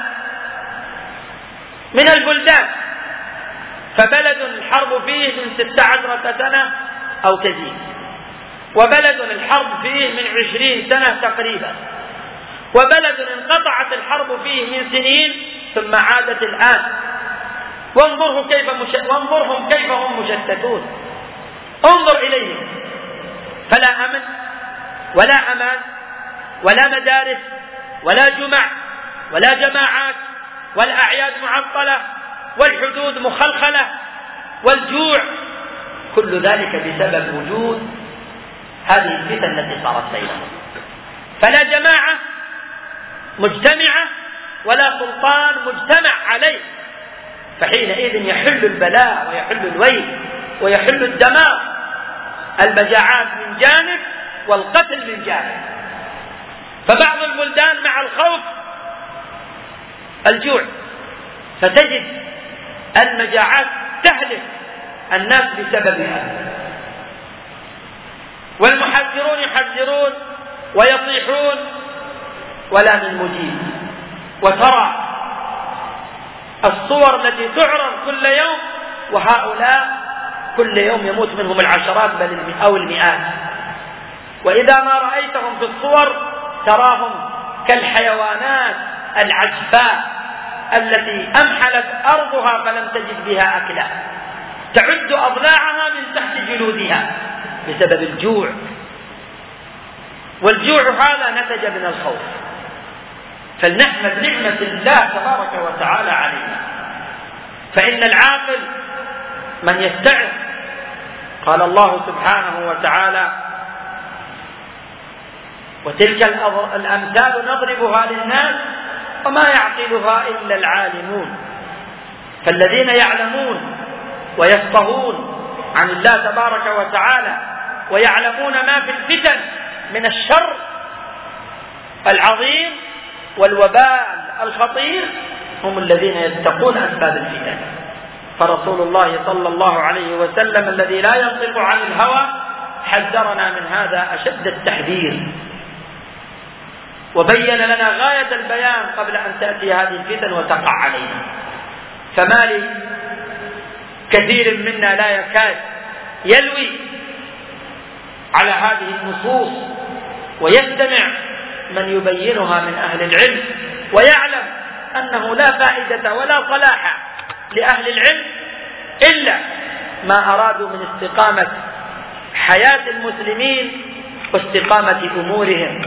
من البلدان، فبلد الحرب فيه من ست عشرة سنة أو تزيد، وبلد الحرب فيه من عشرين سنة تقريبا، وبلد انقطعت الحرب فيه من سنين ثم عادت الآن. وانظرهم كيف مش... وانظرهم كيف هم مشتتون. انظر إليهم، فلا أمن ولا أمان ولا مدارس ولا جمع ولا جماعات، والأعياد معطلة والحدود مخلخلة والجوع، كل ذلك بسبب وجود هذه الفتن التي صارت بينهم. فلا جماعة مجتمعة ولا سلطان مجتمع عليه، فحينئذ يحل البلاء ويحل الويل ويحل الدماء، المجاعات من جانب والقتل من جانب. فبعض البلدان مع الخوف الجوع، فتجد المجاعات تهلك الناس بسببها، والمحذرون يحذرون ويصيحون ولا من مجيب. وترى الصور التي تعرض كل يوم، وهؤلاء كل يوم يموت منهم العشرات بل أو المئات، وإذا ما رأيتهم في الصور تراهم كالحيوانات العجفاء التي أمحلت أرضها فلم تجد بها أكلا، تعد أضلاعها من تحت جلودها بسبب الجوع. والجوع هذا نتج من الخوف، فلنحمد نعمة الله تبارك وتعالى علينا. فإن العاقل من يستعظ. قال الله سبحانه وتعالى: وتلك الأمثال نضربها للناس وما يعقلها إلا العالمون. فالذين يعلمون ويفقهون عن الله تبارك وتعالى ويعلمون ما في الفتن من الشر العظيم والوبال الخطير هم الذين يتقون أسباب الفتن. فرسول الله صلى الله عليه وسلم الذي لا ينطق عن الهوى حذرنا من هذا أشد التحذير، وبين لنا غاية البيان قبل أن تأتي هذه الفتن وتقع علينا. فما لي كثير منا لا يكاد يلوي على هذه النصوص ويستمع من يبينها من أهل العلم، ويعلم أنه لا فائدة ولا صلاح لأهل العلم إلا ما أرادوا من استقامة حياة المسلمين واستقامة أمورهم،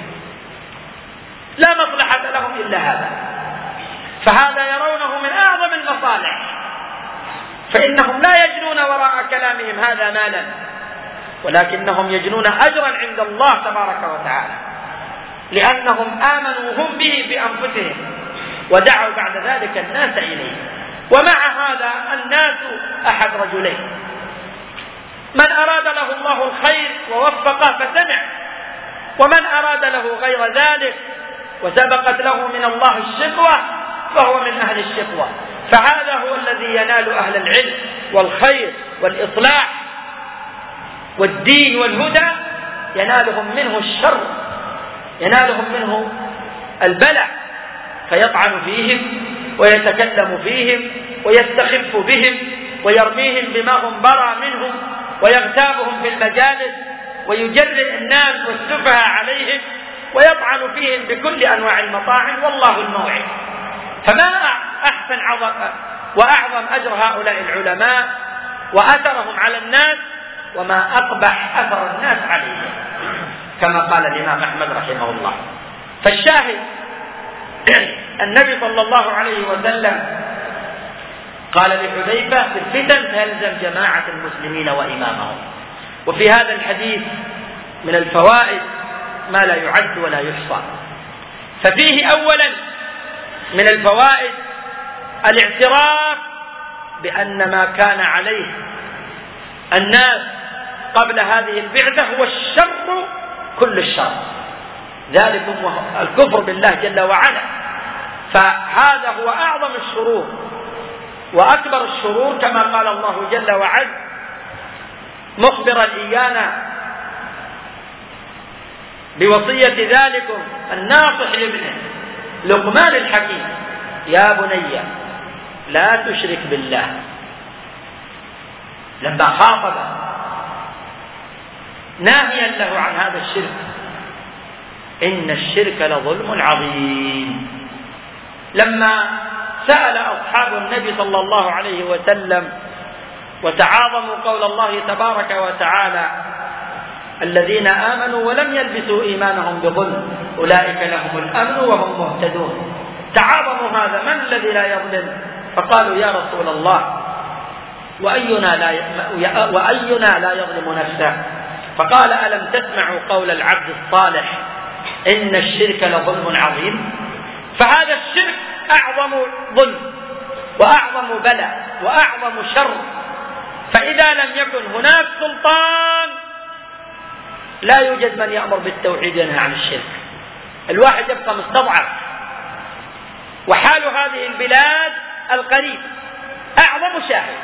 لا مصلحة لهم إلا هذا. فهذا يرونه من أعظم المصالح، فإنهم لا يجنون وراء كلامهم هذا مالا، ولكنهم يجنون أجرا عند الله تبارك وتعالى، لأنهم آمنوا هم به بأنفسهم ودعوا بعد ذلك الناس إليه. ومع هذا الناس أحد رجلين: من أراد له الله الخير ووفقه فسمع، ومن أراد له غير ذلك وسبقت له من الله الشقوة فهو من أهل الشقوة. فهذا هو الذي ينال أهل العلم والخير والإصلاح والدين والهدى، ينالهم منه الشر، ينالهم منه البلع، فيطعن فيهم ويتكلم فيهم ويستخف بهم ويرميهم بما هم برى منهم ويغتابهم في المجالس ويجرئ الناس والسفهاء عليهم ويطعن فيهم بكل أنواع المطاعن، والله الموعد. فما أحسن عظم وأعظم أجر هؤلاء العلماء وأثرهم على الناس، وما أقبح أثر الناس عليهم، كما قال الإمام أحمد رحمه الله. فالشاهد النبي صلى الله عليه وسلم قال لحذيفة: في الفتن تلزم جماعة المسلمين وإمامهم. وفي هذا الحديث من الفوائد ما لا يعد ولا يحصى. ففيه أولا من الفوائد الاعتراف بأن ما كان عليه الناس قبل هذه البعثة هو الشر كل الشر، ذلكم الكفر بالله جل وعلا. فهذا هو أعظم الشرور وأكبر الشرور، كما قال الله جل وعلا مخبرا إيانا بوصية ذلكم الناصح لابنه لقمان الحكيم: يا بني لا تشرك بالله. لما خاطب ناهيا له عن هذا الشرك: إن الشرك لظلم عظيم. لما سأل أصحاب النبي صلى الله عليه وسلم وتعاظموا قول الله تبارك وتعالى: الذين آمنوا ولم يلبسوا إيمانهم بظلم أولئك لهم الأمن وهم مهتدون، تعاظموا هذا: من الذي لا يظلم؟ فقالوا: يا رسول الله وأينا لا وأينا لا يظلم نفسه؟ فقال: ألم تسمعوا قول العبد الصالح إن الشرك لظلم عظيم؟ فهذا الشرك أعظم ظلم، وأعظم بلاء وأعظم شر. فإذا لم يكن هناك سلطان لا يوجد من يأمر بالتوحيد وينهى عن الشرك، الواحد يبقى مستضعف. وحال هذه البلاد القريب أعظم شاهد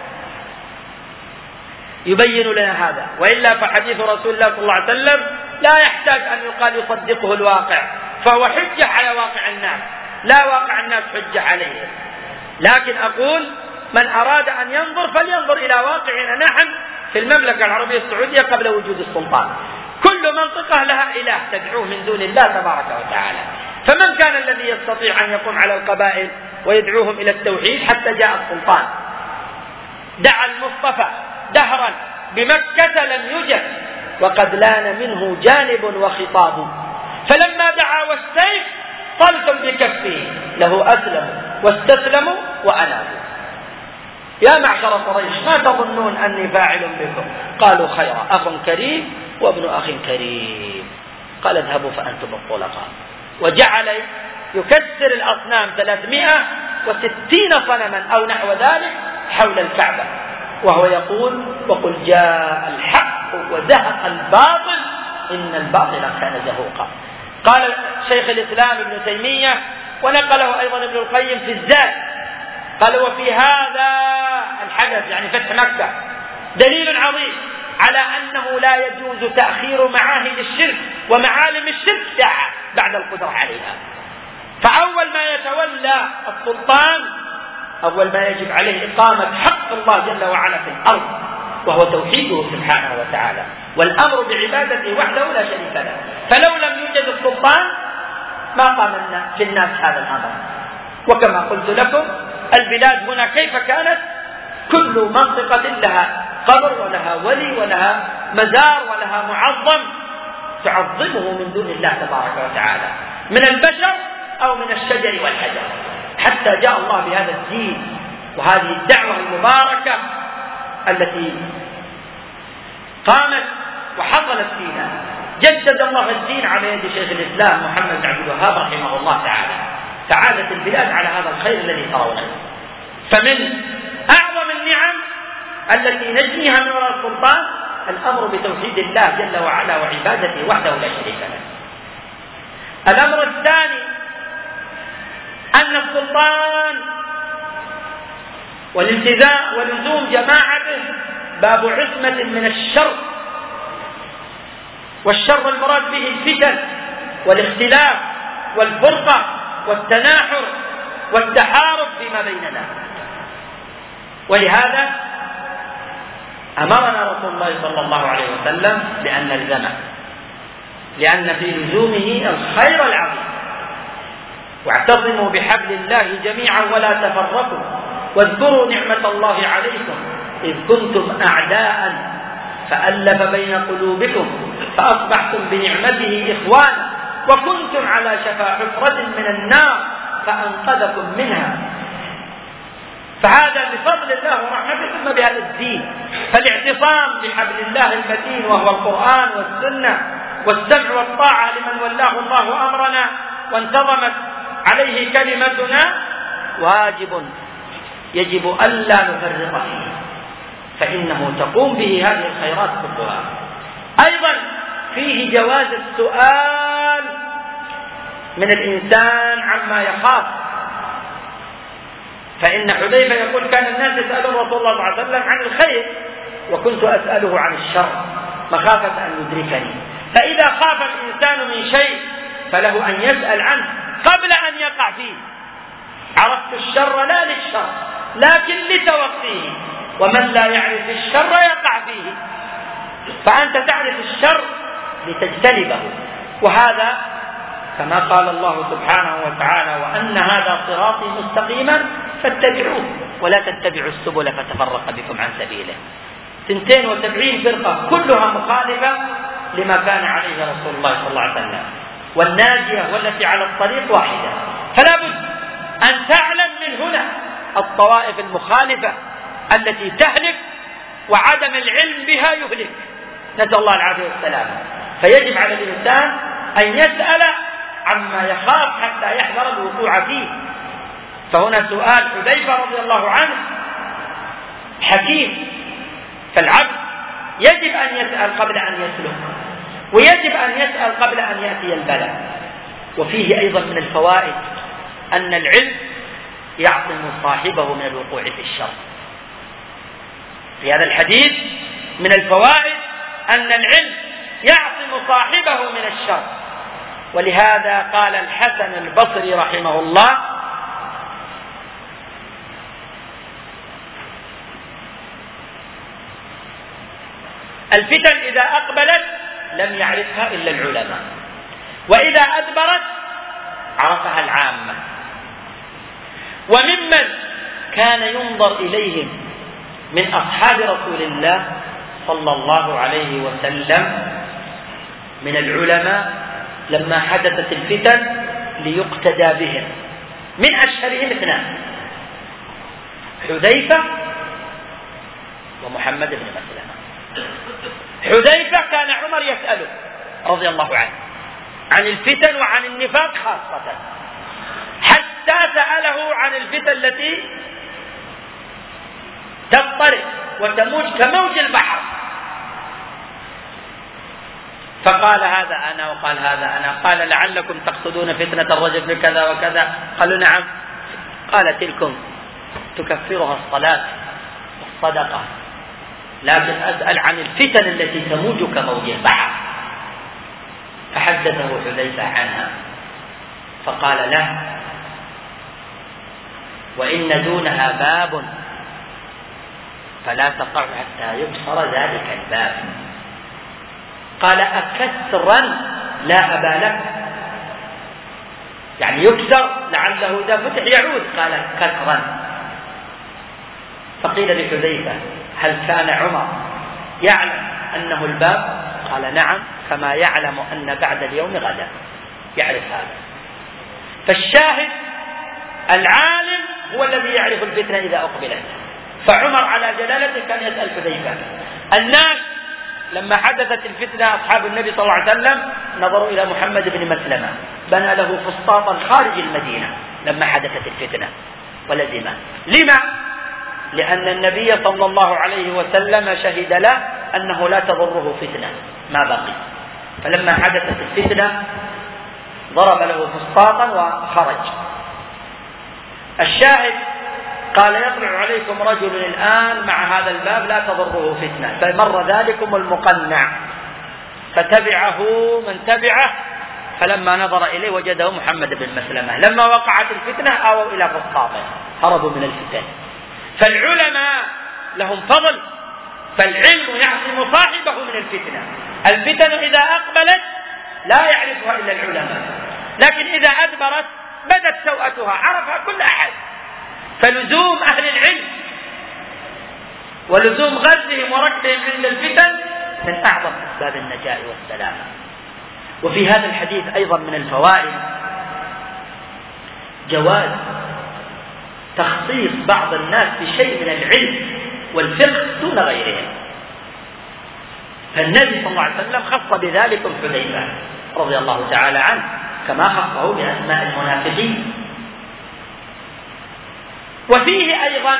يبين لنا هذا، وإلا فحديث رسول الله صلى الله عليه وسلم لا يحتاج أن يقال يصدقه الواقع، فهو حجة على واقع الناس، لا واقع الناس حجة عليه. لكن أقول من أراد أن ينظر فلينظر إلى واقعنا نحن في المملكة العربية السعودية قبل وجود السلطان. كل منطقة لها إله تدعوه من دون الله تبارك وتعالى. فمن كان الذي يستطيع أن يقوم على القبائل ويدعوهم إلى التوحيد حتى جاء السلطان؟ دعا المصطفى دهرا بمكة لم يوجد، وقد لان منه جانب وخطاب، فلما دعا والسيف طلتم بكفه له أسلموا واستسلموا وأنابوا. يا معشر قريش ما تظنون أني فاعل بكم؟ قالوا خيرا، أخ كريم وابن أخ كريم. قال اذهبوا فأنتم الطلقاء. وجعل يكسر الأصنام ثلاثمائة وستين صنما أو نحو ذلك حول الكعبة، وهو يقول وقل جاء الحق وزهق الباطل إن الباطل كان زهوقا. قال شيخ الإسلام ابن تيمية ونقله أيضا ابن القيم في الزاد، قال وفي هذا الحدث يعني فتح مكة دليل عظيم على أنه لا يجوز تأخير معاهد الشرك ومعالم الشرك ساعة بعد القدرة عليها. فأول ما يتولى السلطان أول ما يجب عليه إقامة حق الله جل وعلا في الأرض، وهو توحيده سبحانه وتعالى والأمر بعبادته وحده لا شريك له. فلو لم يوجد السلطان ما قام في الناس هذا الأمر. وكما قلت لكم البلاد هنا كيف كانت؟ كل منطقة لها قبر ولها ولي ولها مزار ولها معظم تعظمه من دون الله تبارك وتعالى، من البشر أو من الشجر والحجر، حتى جاء الله بهذا الدين وهذه الدعوة المباركة التي قامت وحصلت فينا. جدد الله الدين على يد شيخ الإسلام محمد بن عبد الوهاب رحمه الله تعالى، فعادت البلاد على هذا الخير الذي ترونه. فمن أعظم النعم التي نجنيها من وراء السلطان الأمر بتوحيد الله جل وعلا وعبادته وحده لا شريك له. الأمر الثاني أن السلطان والالتزام ولزوم جماعته باب عصمة من الشر، والشر المراد به الفتن والاختلاف والفرقة والتناحر والتحارب فيما بيننا. ولهذا أمرنا رسول الله صلى الله عليه وسلم بأن نلزمه، لأن في لزومه الخير العظيم. واعتصموا بحبل الله جميعا ولا تفرقوا واذكروا نعمة الله عليكم إذ كنتم أعداء فألف بين قلوبكم فأصبحتم بنعمته إخوانا وكنتم على شفا حفرة من النار فأنقذكم منها. فهذا بفضل الله ورحمته ثم بهذا الدين. فالاعتصام بحبل الله المتين وهو القرآن والسنة والسمع والطاعة لمن ولاه الله أمرنا وانتظمت عليه كلمتنا واجب يجب ألا نفرط فيه، فإنه تقوم به هذه الخيرات كلها. أيضا فيه جواز السؤال من الإنسان عما يخاف، فإن حذيفة يقول كان الناس يسألون رسول الله صلى الله عليه وسلم عن الخير وكنت أسأله عن الشر مخافة أن يدركني. فإذا خاف الإنسان من شيء فله أن يسأل عنه قبل أن يقع فيه. عرفت الشر لا للشر لكن لتوقيه، ومن لا يعرف الشر يقع فيه. فأنت تعرف الشر لتجتنبه، وهذا كما قال الله سبحانه وتعالى وأن هذا صراطي مستقيما فاتبعوه ولا تتبعوا السبل فتفرق بكم عن سبيله. اثنتين وسبعين فرقة كلها مخالفة لما كان عليه رسول الله صلى الله عليه وسلم، والناجية والتي على الطريق واحدة. فلا بد أن تعلم من هنا الطوائف المخالفة التي تهلك وعدم العلم بها يهلك، نسأل الله العافية والسلامة. فيجب على الإنسان أن يسأل عما يخاف حتى يحذر الوقوع فيه. فهنا سؤال حذيفة رضي الله عنه حكيم، فالعبد يجب أن يسأل قبل أن يسلك، ويجب أن يسأل قبل أن يأتي البلاء. وفيه أيضا من الفوائد أن العلم يعصم صاحبه من الوقوع في الشر. في هذا الحديث من الفوائد أن العلم يعصم صاحبه من الشر. ولهذا قال الحسن البصري رحمه الله: الفتن إذا أقبلت لم يعرفها إلا العلماء، وإذا أدبرت عرفها العامة. وممن كان ينظر إليهم من أصحاب رسول الله صلى الله عليه وسلم من العلماء لما حدثت الفتن ليقتدى بهم، من أشهرهم اثنان: حذيفة ومحمد بن مسلمة. حذيفة كان عمر يسأله رضي الله عنه عن الفتن وعن النفاق خاصة، حتى سأله عن الفتن التي تضطرب وتموج كموج البحر، فقال هذا أنا وقال هذا أنا. قال: لعلكم تقصدون فتنة الرجل بكذا وكذا. قالوا: نعم. قال: تلكم تكفرها الصلاة والصدقة، لكن أسأل عن الفتن التي تموج كموج البحر. فحدثه حذيفة عنها فقال له: وإن دونها باب فلا تقع حتى يبصر ذلك الباب. قال: أكسرا لا أبا لك، يعني يكسر لعله إذا فتح يعود. قال: كسرا. فقيل لحذيفة: هل كان عمر يعلم أنه الباب؟ قال: نعم، كما يعلم أن بعد اليوم غدا، يعرف هذا. فالشاهد العالم هو الذي يعرف الفتنة إذا أقبلت. فعمر على جلالته كان يسأل حذيفة. الناس لما حدثت الفتنة أصحاب النبي صلى الله عليه وسلم نظروا إلى محمد بن مسلمة، بنى له فسطاطا خارج المدينة لما حدثت الفتنة ولزمه. لما؟ لأن النبي صلى الله عليه وسلم شهد له أنه لا تضره فتنة ما بقي. فلما حدثت الفتنة ضرب له فسطاطا وخرج. الشاهد قال: يطلع عليكم رجل الآن مع هذا الباب لا تضره فتنة. فمر ذلكم المقنع فتبعه من تبعه، فلما نظر إليه وجده محمد بن مسلمة. لما وقعت الفتنة آووا إلى فسطاطه، هربوا من الفتن. فالعلماء لهم فضل، فالعلم يعصم صاحبه من الفتنة. الفتن إذا أقبلت لا يعرفها إلا العلماء، لكن إذا أدبرت بدت سوءتها، عرفها كل أحد. فلزوم أهل العلم ولزوم غزهم وركبهم عند الفتن من أعظم أسباب النجاة والسلامة. وفي هذا الحديث أيضا من الفوائد جواز تخصيص بعض الناس بشيء من العلم والفقه دون غيرهم. فالنبي صلى الله عليه وسلم خص بذلك حذيفة رضي الله تعالى عنه، كما خصه بأسماء المنافقين. وفيه أيضا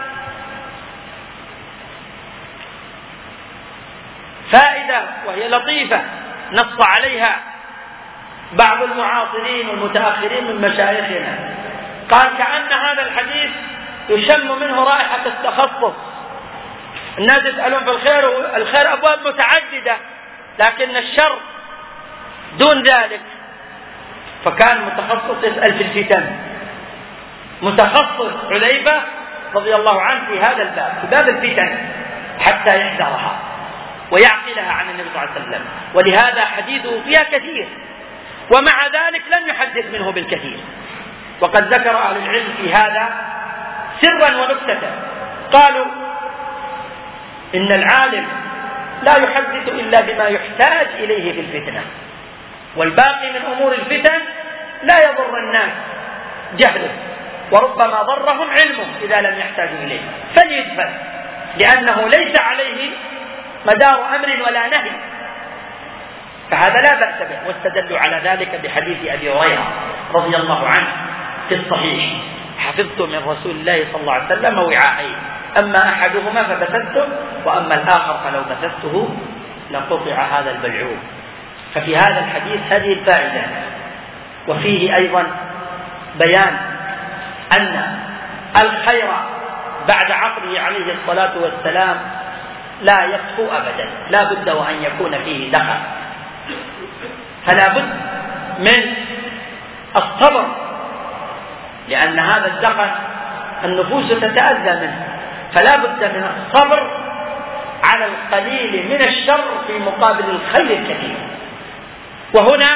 فائدة وهي لطيفة نص عليها بعض المعاصرين والمتأخرين من مشايخنا. قال: كأن هذا الحديث يشم منه رائحة التخصص. الناس يسألون في الخير، والخير أبواب متعددة لكن الشر دون ذلك. فكان متخصص يسأل في الفتن، متخصص حذيفة رضي الله عنه في هذا الباب، في باب الفتن، حتى يحذرها ويعقلها عن النبي صلى الله عليه وسلم. ولهذا حديثه فيها كثير، ومع ذلك لم يحدث منه بالكثير. وقد ذكر أهل العلم في هذا سرا ونكتة، قالوا إن العالم لا يحدث إلا بما يحتاج إليه في الفتنة، والباقي من أمور الفتن لا يضر الناس جهله، وربما ضرهم علمه إذا لم يحتاجوا إليه، فليدفن، لأنه ليس عليه مدار أمر ولا نهي، فهذا لا بأس به. واستدلوا على ذلك بحديث أبي هريرة رضي الله عنه في الصحيح، حفظت من رسول الله صلى الله عليه وسلم وعاءين، أما أحدهما فبثثته وأما الآخر فلو بثثته لقطع هذا البلعوم. ففي هذا الحديث هذه الفائدة. وفيه أيضا بيان أن الخير بعد عقله عليه الصلاة والسلام لا يكفو أبدا، لا بد وأن يكون فيه دخل، فلا بد من الصبر، لأن هذا الدخل النفوس تتأذى منه، فلا بد من الصبر على القليل من الشر في مقابل الخير الكثير. وهنا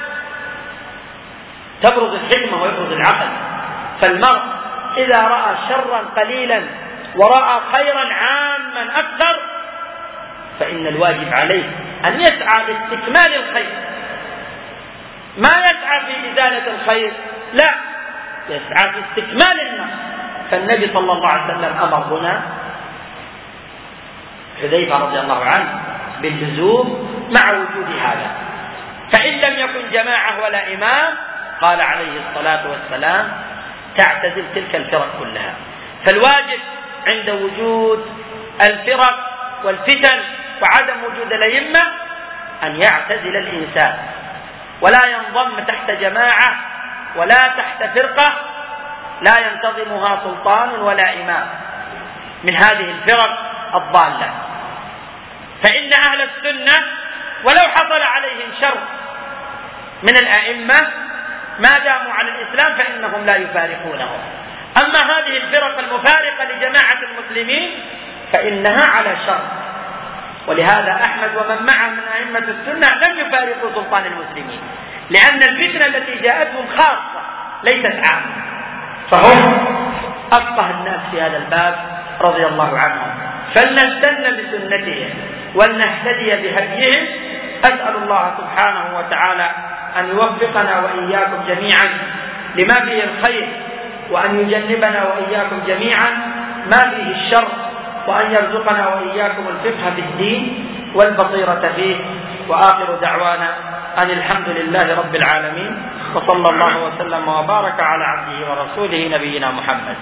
تبرز الحكمة ويبرز العقل. فالمرء إذا رأى شرا قليلا ورأى خيرا عاما أكثر فإن الواجب عليه أن يسعى لاستكمال الخير، ما يسعى في إزالة الخير، لا، يسعى في استكمال النصر. فالنبي صلى الله عليه وسلم أمر هنا حذيفة رضي الله عنه باللزوم مع وجود هذا. فإن لم يكن جماعة ولا إمام قال عليه الصلاة والسلام تعتزل تلك الفرق كلها. فالواجب عند وجود الفرق والفتن وعدم وجود الأئمة أن يعتزل الإنسان ولا ينضم تحت جماعة ولا تحت فرقة لا ينتظمها سلطان ولا إمام من هذه الفرق الضالة. فإن أهل السنة ولو حصل عليهم شر من الأئمة ما داموا على الإسلام فإنهم لا يفارقونهم. أما هذه الفرق المفارقة لجماعة المسلمين فإنها على شر. ولهذا أحمد ومن معه من أئمة السنة لم يفارقوا سلطان المسلمين، لأن الفتنة التي جاءتهم خاصة ليست عامة، فهم أفقه الناس في هذا الباب رضي الله عنهم. فلنستن بسنتهم ولنهتدي بهديهم. أسأل الله سبحانه وتعالى أن يوفقنا وإياكم جميعا لما فيه الخير، وأن يجنبنا وإياكم جميعا ما فيه الشر، وأن يرزقنا وإياكم الفقه في الدين والبصيرة فيه. وآخر دعوانا أن الحمد لله رب العالمين، وصلى الله وسلم وبارك على عبده ورسوله نبينا محمد.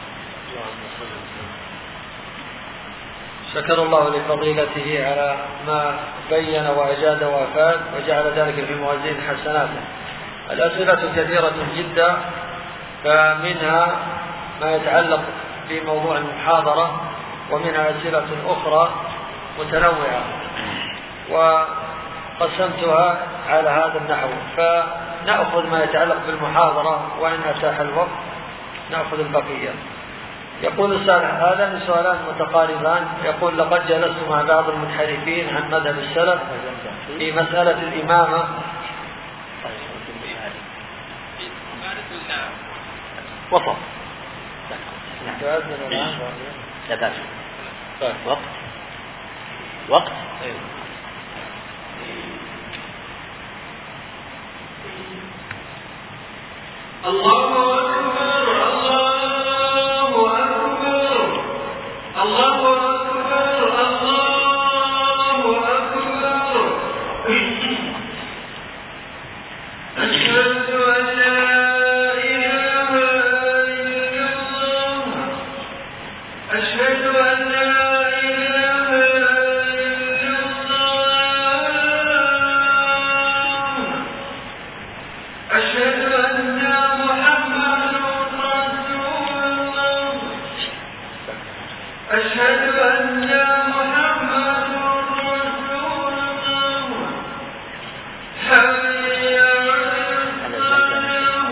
شكر الله لفضيلته على ما بين وأجاد وأفاد وجعل ذلك في موازين حسناته. الأسئلة كثيرة جدا، فمنها ما يتعلق بموضوع المحاضرة، ومنها أسئلة أخرى متنوعة، وقسمتها على هذا النحو. فنأخذ ما يتعلق بالمحاضرة، وإن أتاح الوقت نأخذ البقية. يقول السائل، هذان سؤالان متقاربان. يقول: لقد جلست مع بعض المنحرفين عن مذهب السلف في مسألة الإمامة وصل وقت وقت الله أكبر الله أكبر الله أكبر الله أكبر أشهد أن لا إله إلا الله أشهد أن لا إله إلا الله أشهد أن محمد رسول الله أشهد أن محمد رسول الله حي على الصلاة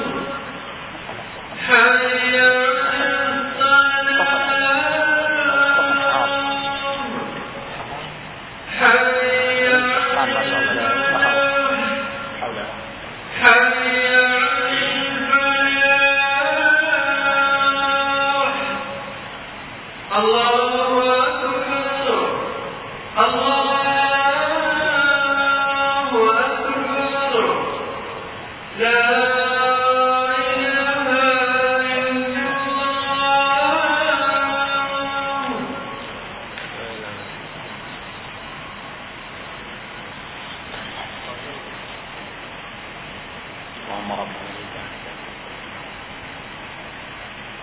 حي على الصلاة حي على الفلاح حي الله أكبر الله أكبر لا إله إلا الله. اللهم ربنا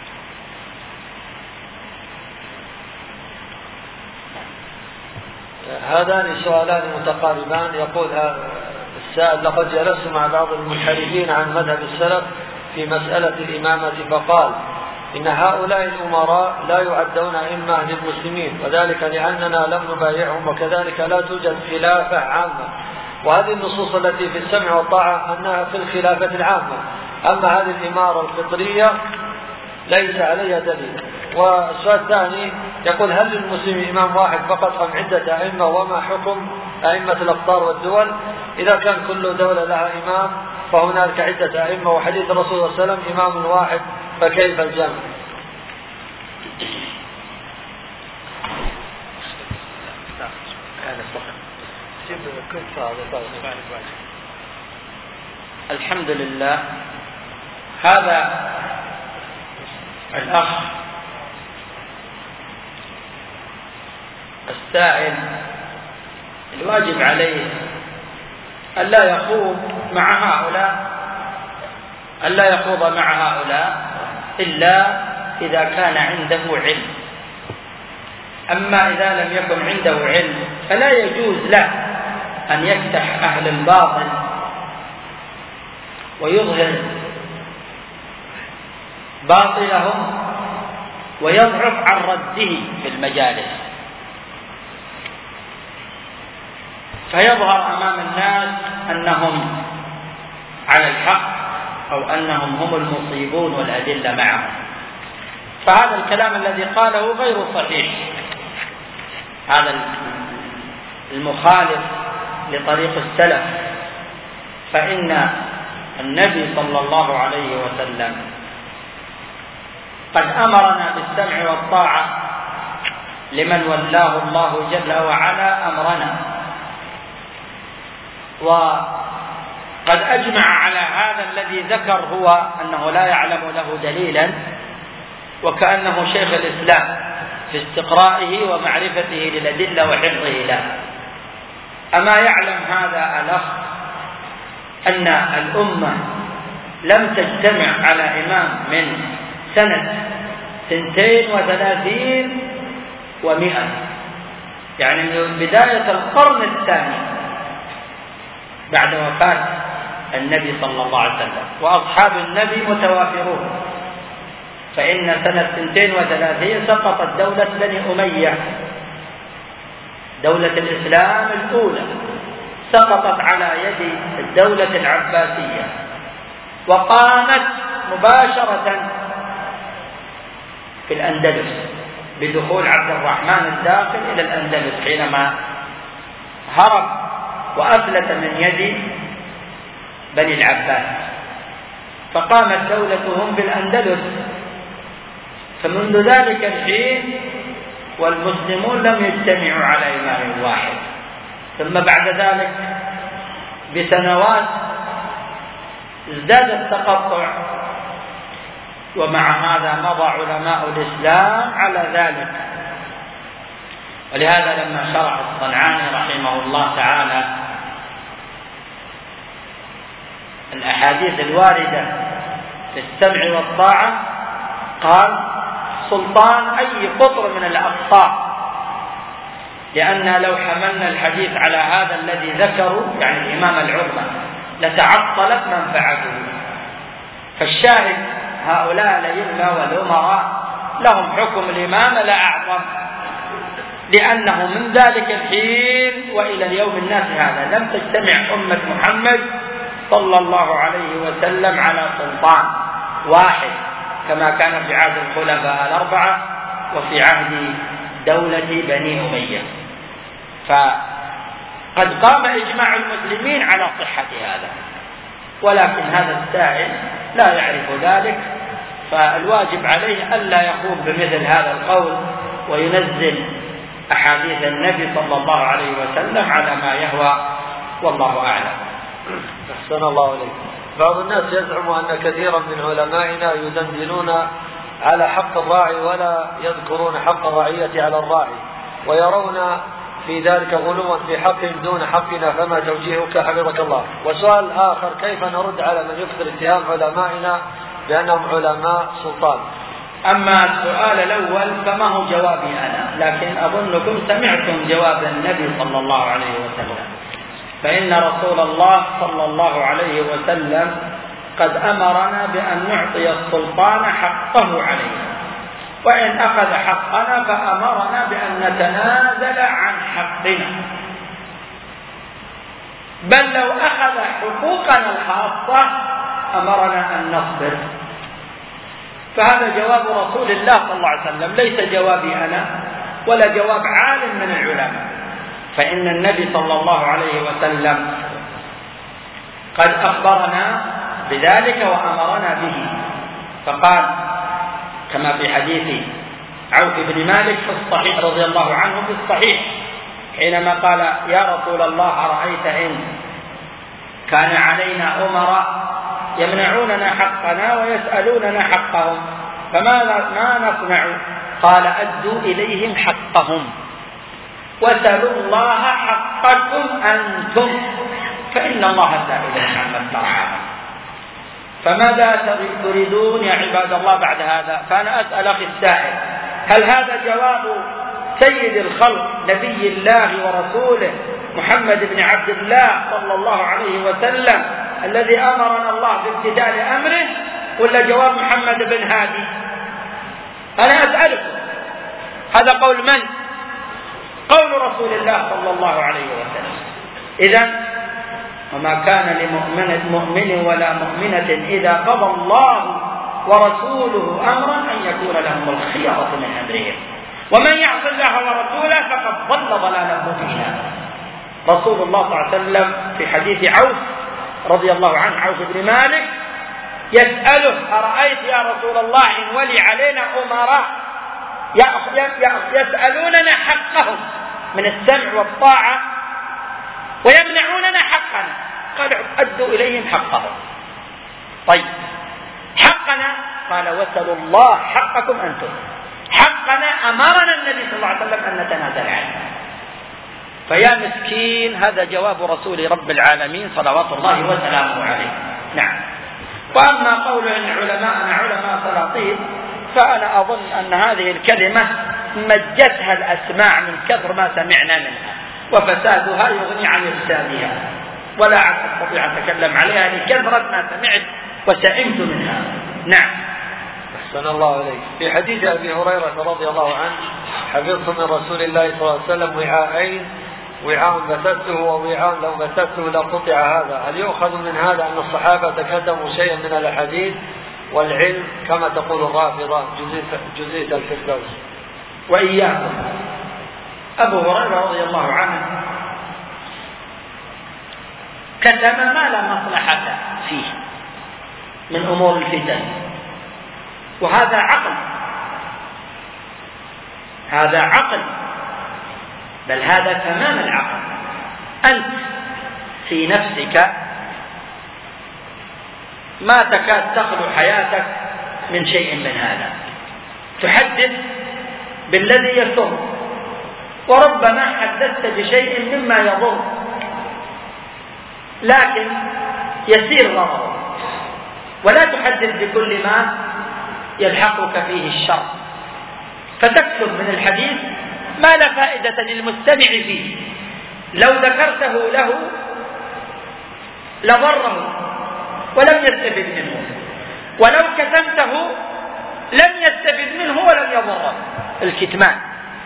هذان سؤالان متقاربان. يقول السائل: لقد جلست مع بعض المنحرفين عن مذهب السلف في مسألة الإمامة، فقال إن هؤلاء الأمراء لا يعدون أئمة للمسلمين، وذلك لأننا لم نبايعهم، وكذلك لا توجد خلافة عامة، وهذه النصوص التي في السمع والطاعة أنها في الخلافة العامة، أما هذه الإمارة الفطرية ليس عليها دليل. والسؤال الثاني يقول: هل للمسلم إمام واحد فقط أم عدة أئمة، وما حكم أئمة الأقطار والدول؟ إذا كان كل دولة لها إمام فهناك عدة أئمة، وحديث الرسول صلى الله عليه وسلم إمام واحد، فكيف الجمع؟ الحمد لله. هذا الأخ السائل الواجب عليه ألا يخوض مع هؤلاء ألا يخوض مع هؤلاء إلا إذا كان عنده علم. أما إذا لم يكن عنده علم فلا يجوز له أن يفتح أهل الباطل ويظهر باطلهم ويضعف عن رده في المجالس، فيظهر أمام الناس أنهم على الحق أو أنهم هم المصيبون والأدلة معهم. فهذا الكلام الذي قاله غير صحيح، هذا المخالف لطريق السلف. فإن النبي صلى الله عليه وسلم قد أمرنا بالسمع والطاعة لمن ولاه الله جل وعلا أمرنا، وقد أجمع على هذا الذي ذكر هو أنه لا يعلم له دليلا، وكأنه شيخ الإسلام في استقرائه ومعرفته للأدلة وحفظه له. أما يعلم هذا الأخ أن الأمة لم تجتمع على إمام من سنة سنتين وثلاثين ومئة، يعني من بداية القرن الثاني بعد وفاة النبي صلى الله عليه وسلم، وأصحاب النبي متوافرون. فإن سنة سنتين وثلاثين سقطت دولة بني أمية، دولة الإسلام الأولى سقطت على يد الدولة العباسية، وقامت مباشرة في الأندلس بدخول عبد الرحمن الداخل إلى الأندلس حينما هرب وأفلت من يد بني العباس، فقامت دولتهم بالأندلس. فمنذ ذلك الحين والمسلمون لم يجتمعوا على إمام واحد. ثم بعد ذلك بسنوات ازداد التقطع، ومع هذا مضى علماء الإسلام على ذلك. ولهذا لما شرح الصنعاني رحمه الله تعالى الأحاديث الواردة في السمع والطاعة قال: سلطان أي قطر من الأقطار، لأن لو حملنا الحديث على هذا الذي ذكروا يعني الإمام العظمى لتعطلت منفعته. فالشاهد هؤلاء الأئمة والأمراء لهم حكم الإمامة لا أعظم، لأنه من ذلك الحين وإلى اليوم الناس هذا لم تجتمع أمة محمد صلى الله عليه وسلم على سلطان واحد كما كان في عهد الخلفاء الأربعة وفي عهد دولة بني أمية. فقد قام إجماع المسلمين على صحة هذا، ولكن هذا السائل لا يعرف ذلك، فالواجب عليه ألا يخوض بمثل هذا القول وينزل أحاديث النبي صلى الله عليه وسلم على ما يهوى، والله أعلم. أحسن الله إليك. بعض الناس يزعم أن كثيرا من علمائنا يدندنون على حق الراعي ولا يذكرون حق الرعية على الراعي، ويرون في ذلك غلوا في حقهم دون حقنا، فما توجيهك حفظك الله؟ وسؤال آخر: كيف نرد على من يكثر اتهام علمائنا بأنهم علماء سلطان؟ أما السؤال الأول فما هو جوابي أنا، لكن أظنكم سمعتم جواب النبي صلى الله عليه وسلم، فإن رسول الله صلى الله عليه وسلم قد أمرنا بأن نعطي السلطان حقه علينا، وإن أخذ حقنا فأمرنا بأن نتنازل عن حقنا، بل لو أخذ حقوقنا الخاصة أمرنا أن نصبر. فهذا جواب رسول الله صلى الله عليه وسلم، ليس جوابي أنا ولا جواب عالم من العلماء، فإن النبي صلى الله عليه وسلم قد أخبرنا بذلك وأمرنا به، فقال كما في حديث عوف بن مالك في الصحيح رضي الله عنه في الصحيح حينما قال يا رسول الله أرأيت إن كان علينا أمراء يمنعوننا حقنا ويسألوننا حقهم فماذا ما نصنع؟ قال أدوا إليهم حقهم وسألوا الله حقكم أنتم فإن الله سائل عما استرعاكم. فماذا تريدون يا عباد الله بعد هذا؟ فأنا أسأل أخي السائل، هل هذا جواب سيد الخلق نبي الله ورسوله محمد بن عبد الله صلى الله عليه وسلم الذي أمرنا الله بامتثال أمره، ولا جواب محمد بن هادي؟ أنا أسألكم، هذا قول من؟ قول رسول الله صلى الله عليه وسلم. إذن وما كان لمؤمن مؤمن ولا مؤمنة إذا قضى الله ورسوله أمرا أن يكون لهم الخيرة من أمرهم ومن يعص الله ورسوله فقد ضل ضلالا مبينا. رسول الله صلى الله عليه وسلم في حديث عوف رضي الله عنه عوف بن مالك يسأله أرأيت يا رسول الله إن ولي علينا أمراء يسألوننا حقهم من السمع والطاعة ويمنعوننا حقنا، قال أدوا إليهم حقهم. طيب حقنا؟ قال وسلوا الله حقكم أنتم. حقنا أمرنا النبي صلى الله عليه وسلم أن نتنازل عنه. فيا مسكين هذا جواب رسول رب العالمين صلوات الله وسلامه عليه. نعم. وأما قول أن علماءنا علماء سلاطين فأنا أظن أن هذه الكلمة مجتها الأسماع من كثر ما سمعنا منها، وفسادها يغني عن إفسادها، ولا أستطيع أن أتكلم عليها لكثرة ما سمعت وسئمت منها. نعم. أحسن الله عليك. في حديث أبي هريرة رضي الله عنه حفظت من رسول الله صلى الله عليه وسلم وعاءين، وعاء بثثته ووعاء لو بثثته لقطع هذا. هل يؤخذ من هذا أن الصحابة كتموا شيئا من الأحاديث والعلم كما تقول الرافضة جزئية الفردوس؟ وإياكم. أبو هريرة رضي الله عنه كتم ما لا مصلحة فيه من أمور الفتن، وهذا عقل، هذا عقل، بل هذا تمام العقل. أنت في نفسك ما تكاد تخلو حياتك من شيء من هذا، تحدث بالذي يسر، وربما حدثت بشيء مما يضر لكن يسير ضرره، ولا تحدث بكل ما يلحقك فيه الشر، فتكتب من الحديث ما لا فائدة للمستمع فيه، لو ذكرته له لضره ولم يستفد منه، ولو كتمته لم يستفد منه ولم يضره. الكتمان.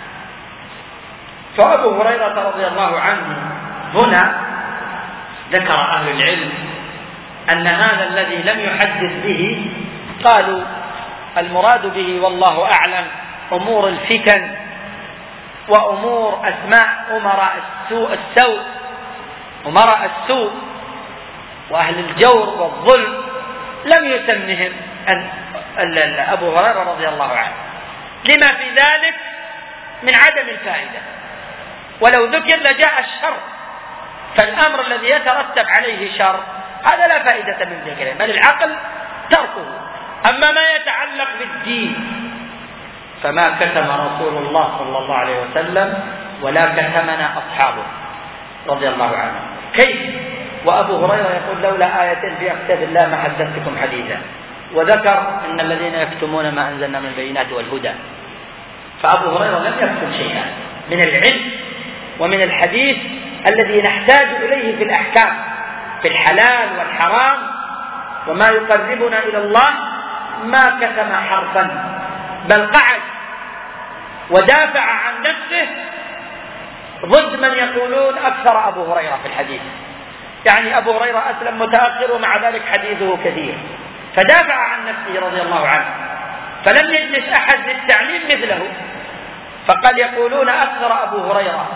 فأبو هريرة رضي الله عنه هنا ذكر أهل العلم أن هذا الذي لم يحدث به قالوا المراد به والله أعلم أمور الفتن وأمور أسماء أمراء السوء السوء أمراء السوء وأهل الجور والظلم لم يسمهم أبو هريرة رضي الله عنه لما في ذلك من عدم الفائدة، ولو ذكر لجاء الشر، فالأمر الذي يترتب عليه شر هذا لا فائدة من ذكره، بل العقل تركه. أما ما يتعلق بالدين فما كتم رسول الله صلى الله عليه وسلم ولا كتمنا أصحابه رضي الله عنه. كيف وأبو هريرة يقول لولا آية في كتاب الله ما حدثتكم حديثا؟ وذكر إن الذين يكتمون ما أنزلنا من البينات والهدى. فأبو هريرة لم يكتم شيئا من العلم ومن الحديث الذي نحتاج إليه في الأحكام في الحلال والحرام وما يقربنا إلى الله. ما كتم حرفا، بل قعد ودافع عن نفسه ضد من يقولون أكثر أبو هريرة في الحديث. يعني أبو هريرة أسلم متأخر ومع ذلك حديثه كثير، فدافع عن نفسه رضي الله عنه، فلم يجلس أحد للتعليم مثله، فقال يقولون أكثر أبو هريرة،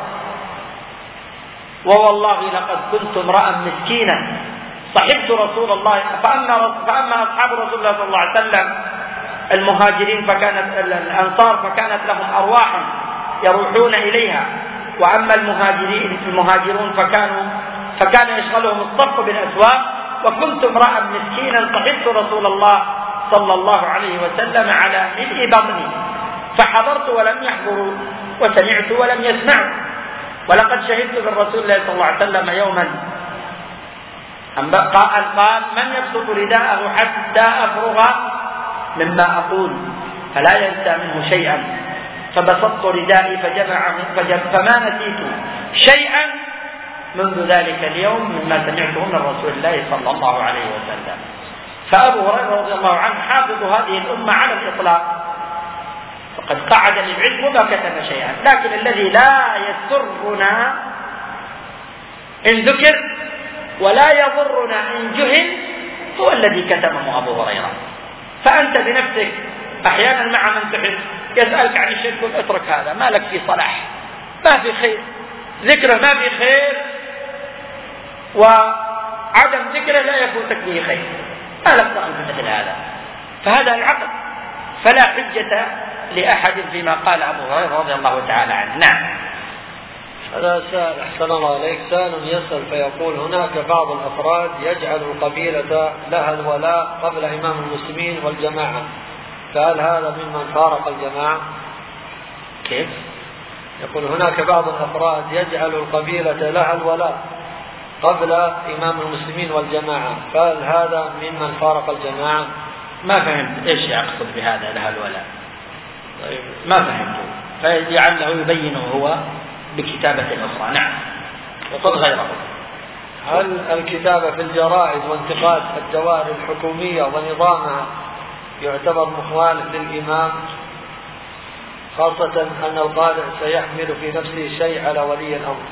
ووالله لقد كنت امرأ مسكينا صحبت رسول الله. فأما, فأما أصحاب رسول الله صلى الله عليه وسلم المهاجرين فكانت الأنصار فكانت لهم أرواح يروحون إليها، وأما المهاجرين المهاجرون فكانوا فكان يشغلهم الصف بالأسواق، وكنت امرأ مسكينا صحبت رسول الله صلى الله عليه وسلم على ملء بطني، فحضرت ولم يحضروا وسمعت ولم يسمعوا. ولقد شهدت بالرسول الله صلى الله عليه وسلم يوما قال قال من يبسط رداءه حتى أفرغ مما أقول فلا ينسى منه شيئا، فبسطت ردائي فجمع فما نسيت شيئا منذ ذلك اليوم مما سمعته من رسول الله صلى الله عليه وسلم. فأبو هريرة رضي الله عنه حافظ هذه الأمة على الإطلاق، فقد قعد للعلم وما كتب شيئا. لكن الذي لا يسرنا إن ذكر ولا يضرنا إن جهل هو الذي كتمه أبو هريرة. فأنت بنفسك أحيانا مع من تحب يسألك عن الشرك اترك هذا، ما لك في صلاح، ما في خير، ذكره ما في خير، وعدم ذكره لا يفوتك به خير، ما لك دخل في مثل هذا. فهذا العقل، فلا حجة لأحد فيما قال أبو هريرة رضي الله تعالى عنه. نعم. هذا سائل أحسن الله عليك، سائل يسأل فيقول هناك بعض الأفراد يجعل القبيلة لها الولاء قبل إمام المسلمين والجماعة، فهل هذا ممن فارق الجماعة؟ كيف؟ يقول هناك بعض الأفراد يجعل القبيلة لها الولاء قبل إمام المسلمين والجماعة، فهل هذا ممن فارق الجماعة؟ ما فهمت إيش يقصد بهذا لها الولاء؟ طيب ما فهمته، فلعله يبينه هو بكتابة أخرى. نعم. وقد غيره. هل الكتابة في الجرائد وانتقاد الدوائر الحكومية ونظامها يعتبر مخالف للإمام، خاصة أن القارئ سيحمل في نفسه شيء على ولي الأمر؟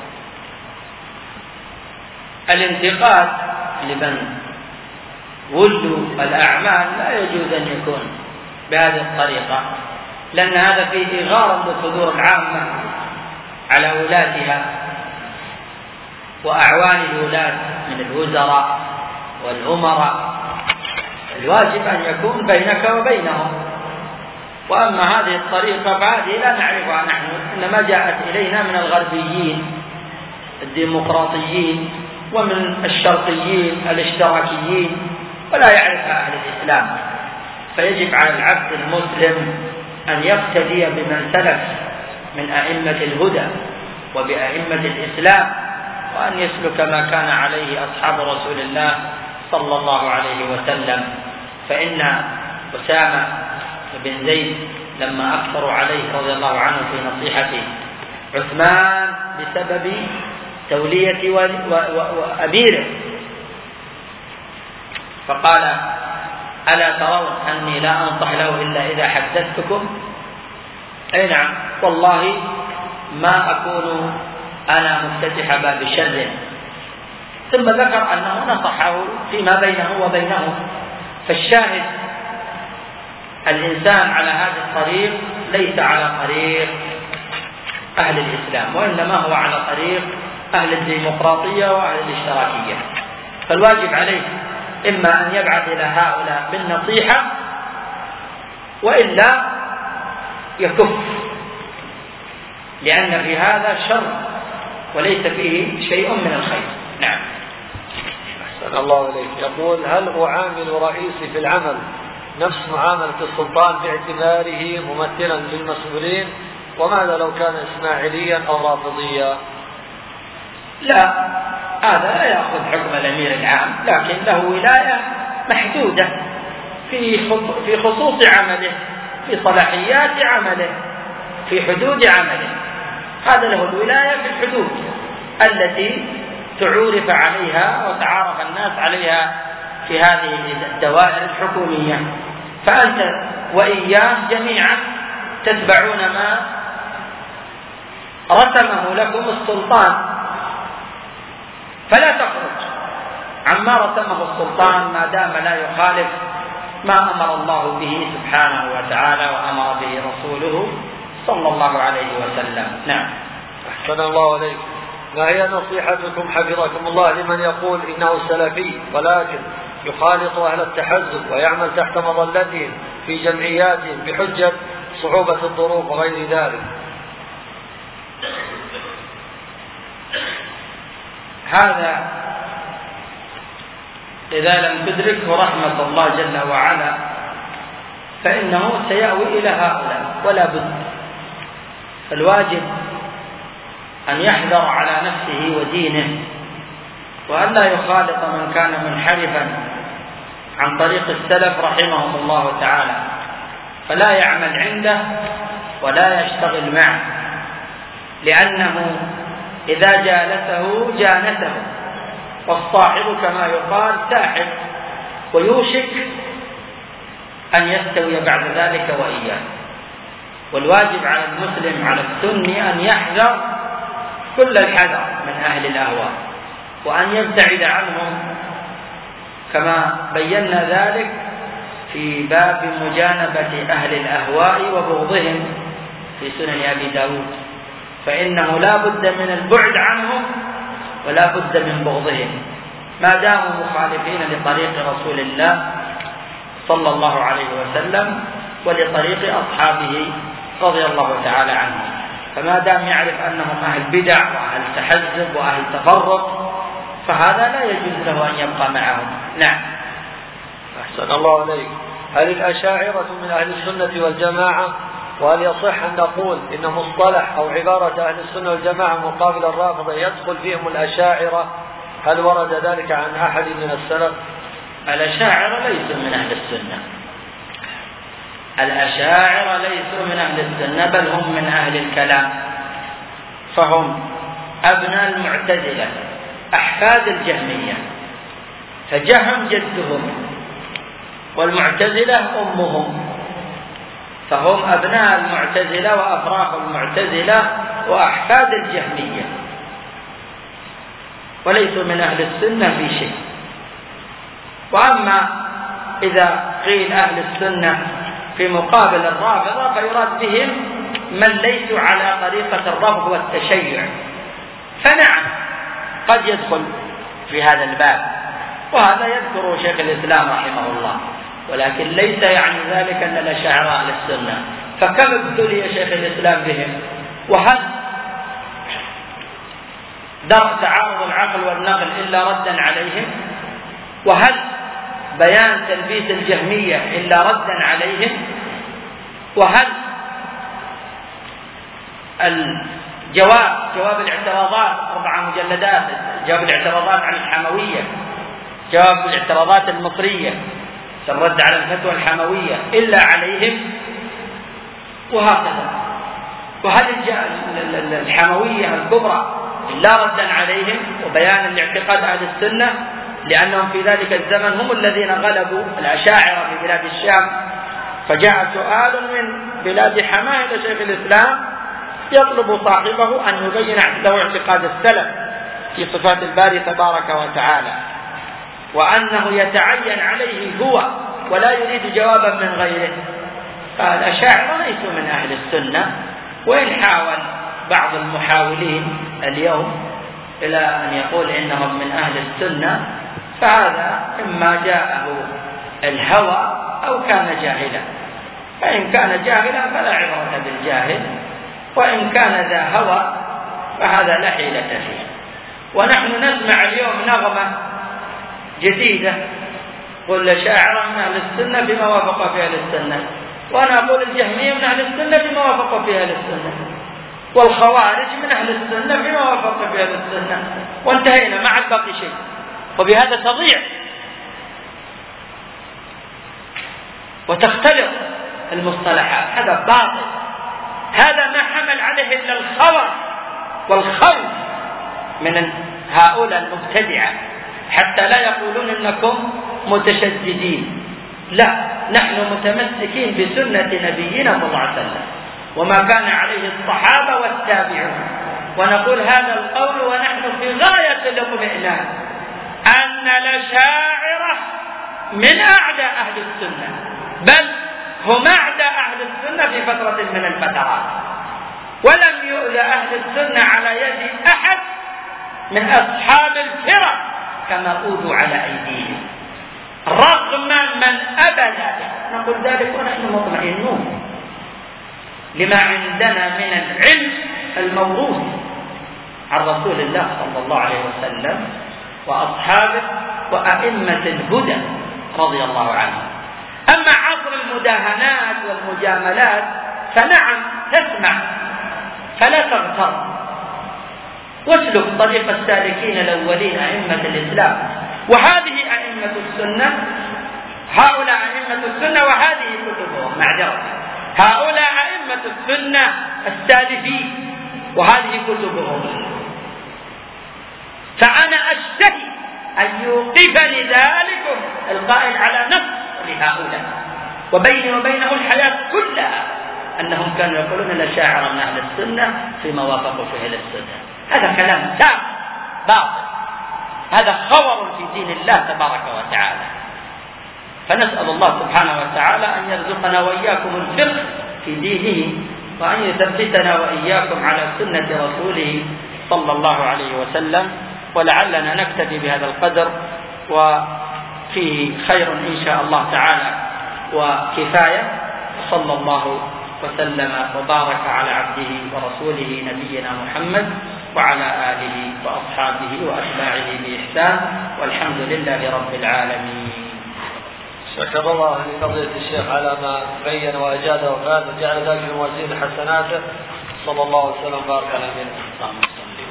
الانتقاد لمن ولوا الأعمال لا يجوز أن يكون بهذه الطريقة، لأن هذا فيه إغارة للصدور العامة على ولاتها وأعوان الولاة من الوزراء والأمراء. الواجب أن يكون بينك وبينهم. وأما هذه الطريقة فهذه لا نعرفها نحن، إنما جاءت إلينا من الغربيين الديمقراطيين ومن الشرقيين الاشتراكيين، ولا يعرفها أهل الإسلام. فيجب على العبد المسلم أن يقتدي بمن سلف من أئمة الهدى وبأئمة الإسلام، وأن يسلك ما كان عليه أصحاب رسول الله صلى الله عليه وسلم. فإن أسامة بن زيد لما أكثروا عليه رضي الله عنه في نصيحة عثمان بسبب تولية وأميره، فقال ألا ترون أني لا أنصح له إلا إذا حدثتكم؟ أي نعم، والله ما أكون أنا مفتتح باب شر. ثم ذكر أنه نصحه فيما بينه وبينه. فالشاهد الإنسان على هذا الطريق ليس على طريق أهل الإسلام، وإنما هو على طريق أهل الديمقراطية وأهل الاشتراكية. فالواجب عليه إما أن يبعث إلى هؤلاء بالنصيحة وإلا يكف، لأن في هذا شر وليس فيه شيء من الخير. نعم. أحسن الله إليك. يقول هل أعامل رئيسي في العمل نفس معاملة السلطان باعتباره ممثلا للمسؤولين، وماذا لو كان إسماعيليا أو رافضيا؟ لا، هذا لا يأخذ حكم الأمير العام، لكن له ولاية محدودة، في في خصوص عمله، في صلاحيات عمله، في حدود عمله. هذا له الولاية في الحدود التي تعرف عليها وتعارف الناس عليها في هذه الدوائر الحكومية. فأنت وإياه جميعا تتبعون ما رسمه لكم السلطان، فلا تخرج عما رسمه السلطان ما دام لا يخالف ما أمر الله به سبحانه وتعالى وأمر به رسوله صلى الله عليه وسلم. نعم. أحسن الله عليك. ما هي نصيحتكم حفظكم الله لمن يقول إنه سلفي ولكن يخالط أهل التحزب ويعمل تحت مظلتهم في جمعياتهم بحجة صعوبة الظروف وغير ذلك؟ هذا إذا لم تدركه رحمة الله جل وعلا فإنه سيأوي إلى هؤلاء ولا بد. فالواجب أن يحذر على نفسه ودينه وأن لا يخالط من كان منحرفا عن طريق السلف رحمهم الله تعالى، فلا يعمل عنده ولا يشتغل معه، لأنه إذا جالسه جانسه، والصاحب كما يقال ساحب، ويوشك أن يستوي بعد ذلك وإياه. والواجب على المسلم على السني أن يحذر كل الحذر من أهل الأهواء وأن يبتعد عنهم، كما بينا ذلك في باب مجانبة أهل الأهواء وبغضهم في سنن أبي داود، فإنه لا بد من البعد عنهم ولا بد من بغضهم ما داموا مخالفين لطريق رسول الله صلى الله عليه وسلم ولطريق أصحابه رضي الله تعالى عنهم. فما دام يعرف أنهم أهل بدع وأهل تحزب وأهل تفرق فهذا لا يجوز له أن يبقى معهم. نعم. أحسن الله عليك. هل الأشاعرة من أهل السنة والجماعة؟ وهل يصح أن نقول إن مصطلح أو عبارة أهل السنة والجماعة مقابل الرافضة يدخل فيهم الأشاعرة؟ هل ورد ذلك عن أحد من السلف؟ الأشاعرة ليسوا من أهل السنة، الأشاعرة ليسوا من أهل السنة بل هم من أهل الكلام، فهم أبناء المعتزلة أحفاد الجهمية، فجهم جدهم والمعتزلة أمهم، فهم أبناء المعتزلة وأفراخ المعتزلة وأحفاد الجهمية، وليسوا من أهل السنة في شيء. وأما إذا قيل أهل السنة في مقابل الرافضة فيراد بهم من ليسوا على طريقة الرفض والتشيع، فنعم قد يدخل في هذا الباب، وهذا يذكره شيخ الإسلام رحمه الله، ولكن ليس يعني ذلك أن الأشاعرة أهل السنة. فكم ابتلي شيخ الإسلام بهم؟ وهل درء تعارض العقل والنقل إلا ردا عليهم؟ وهل بيان تلبيس الجهمية إلا ردا عليهم؟ وهل الجواب جواب الاعتراضات أربع مجلدات، جواب الاعتراضات عن الحموية، جواب الاعتراضات المصرية، الرد على الفتوى الحموية إلا عليهم؟ وهكذا. وهل الحموية الكبرى إلا ردا عليهم وبيانا لاعتقاد أهل السنة، لأنهم في ذلك الزمن هم الذين غلبوا الأشاعرة في بلاد الشام، فجاء سؤال من بلاد حماه إلى شيخ الإسلام يطلب صاحبه أن يبين له اعتقاد السلف في صفات الباري تبارك وتعالى، وأنه يتعين عليه هو ولا يريد جوابا من غيره. فالأشاعرة ليسوا من أهل السنة، وإن حاول بعض المحاولين اليوم إلى أن يقول إنهم من أهل السنة فهذا إما جاءه الهوى أو كان جاهلا، فإن كان جاهلا فلا عبرة بالجاهل، وإن كان ذا هوى فهذا لا حيلة فيه. ونحن نسمع اليوم نغمة جديدة قل الأشاعرة من أهل السنة بما وافق في أهل السنة، وأنا أقول الجهمية من أهل السنة بما وافق في أهل السنة، والخوارج من أهل السنة بما وافق في أهل السنة، وانتهينا ما عاد باقي شيء، وبهذا تضيع. وتختلط المصطلحات، هذا باطل، هذا ما حمل عليه إلا الخور والخوف من هؤلاء المبتدعة حتى لا يقولون إنكم متشددين. لا، نحن متمسكين بسنة نبينا صلى الله عليه وسلم وما كان عليه الصحابة والتابعون، ونقول هذا القول ونحن في غاية الاطمئنان أن الأشاعرة من أعداء أهل السنة، بل هم أعداء أهل السنة في فترة من الفترات، ولم يؤذى أهل السنة على يد أحد من أصحاب الفرق كما أوذوا على أيديهم، رغم من أبى ذلك. نقول ذلك ونحن مطمئنون لما عندنا من العلم الموروث عن رسول الله صلى الله عليه وسلم وأصحابه وأئمة الهدى رضي الله عنهم. أما عصر المداهنات والمجاملات فنعم تسمع فلا تغتر، واسلك طريق السالكين الأولين أئمة الإسلام، وهذه أئمة السنة، هؤلاء أئمة السنة وهذه كتبهم، معذرة، هؤلاء أئمة السنة السالفين وهذه كتبهم. فأنا أشتهي أن يوقفني ذلك القائل على نص لهؤلاء، وبيني وبينه الحياة كلها أنهم كانوا يقولون الأشاعرة من أهل السنة فيما وافقوا فيه أهل السنة. هذا كلام تام باطل، هذا خور في دين الله تبارك وتعالى. فنسأل الله سبحانه وتعالى أن يرزقنا وإياكم الفقه في دينه، وأن يثبتنا وإياكم على سنة رسوله صلى الله عليه وسلم. ولعلنا نكتفي بهذا القدر، وفيه خير إن شاء الله تعالى وكفاية. صلى الله وسلم وبارك على عبده ورسوله نبينا محمد وعلى آله وأصحابه وأتباعه بإحسان، والحمد لله رب العالمين. شكر الله لفضيلة الشيخ على ما بين وأجاد وفاد وجعل ذلك في موازين حسناته. صلى الله وسلم وبارك على نبينا محمد.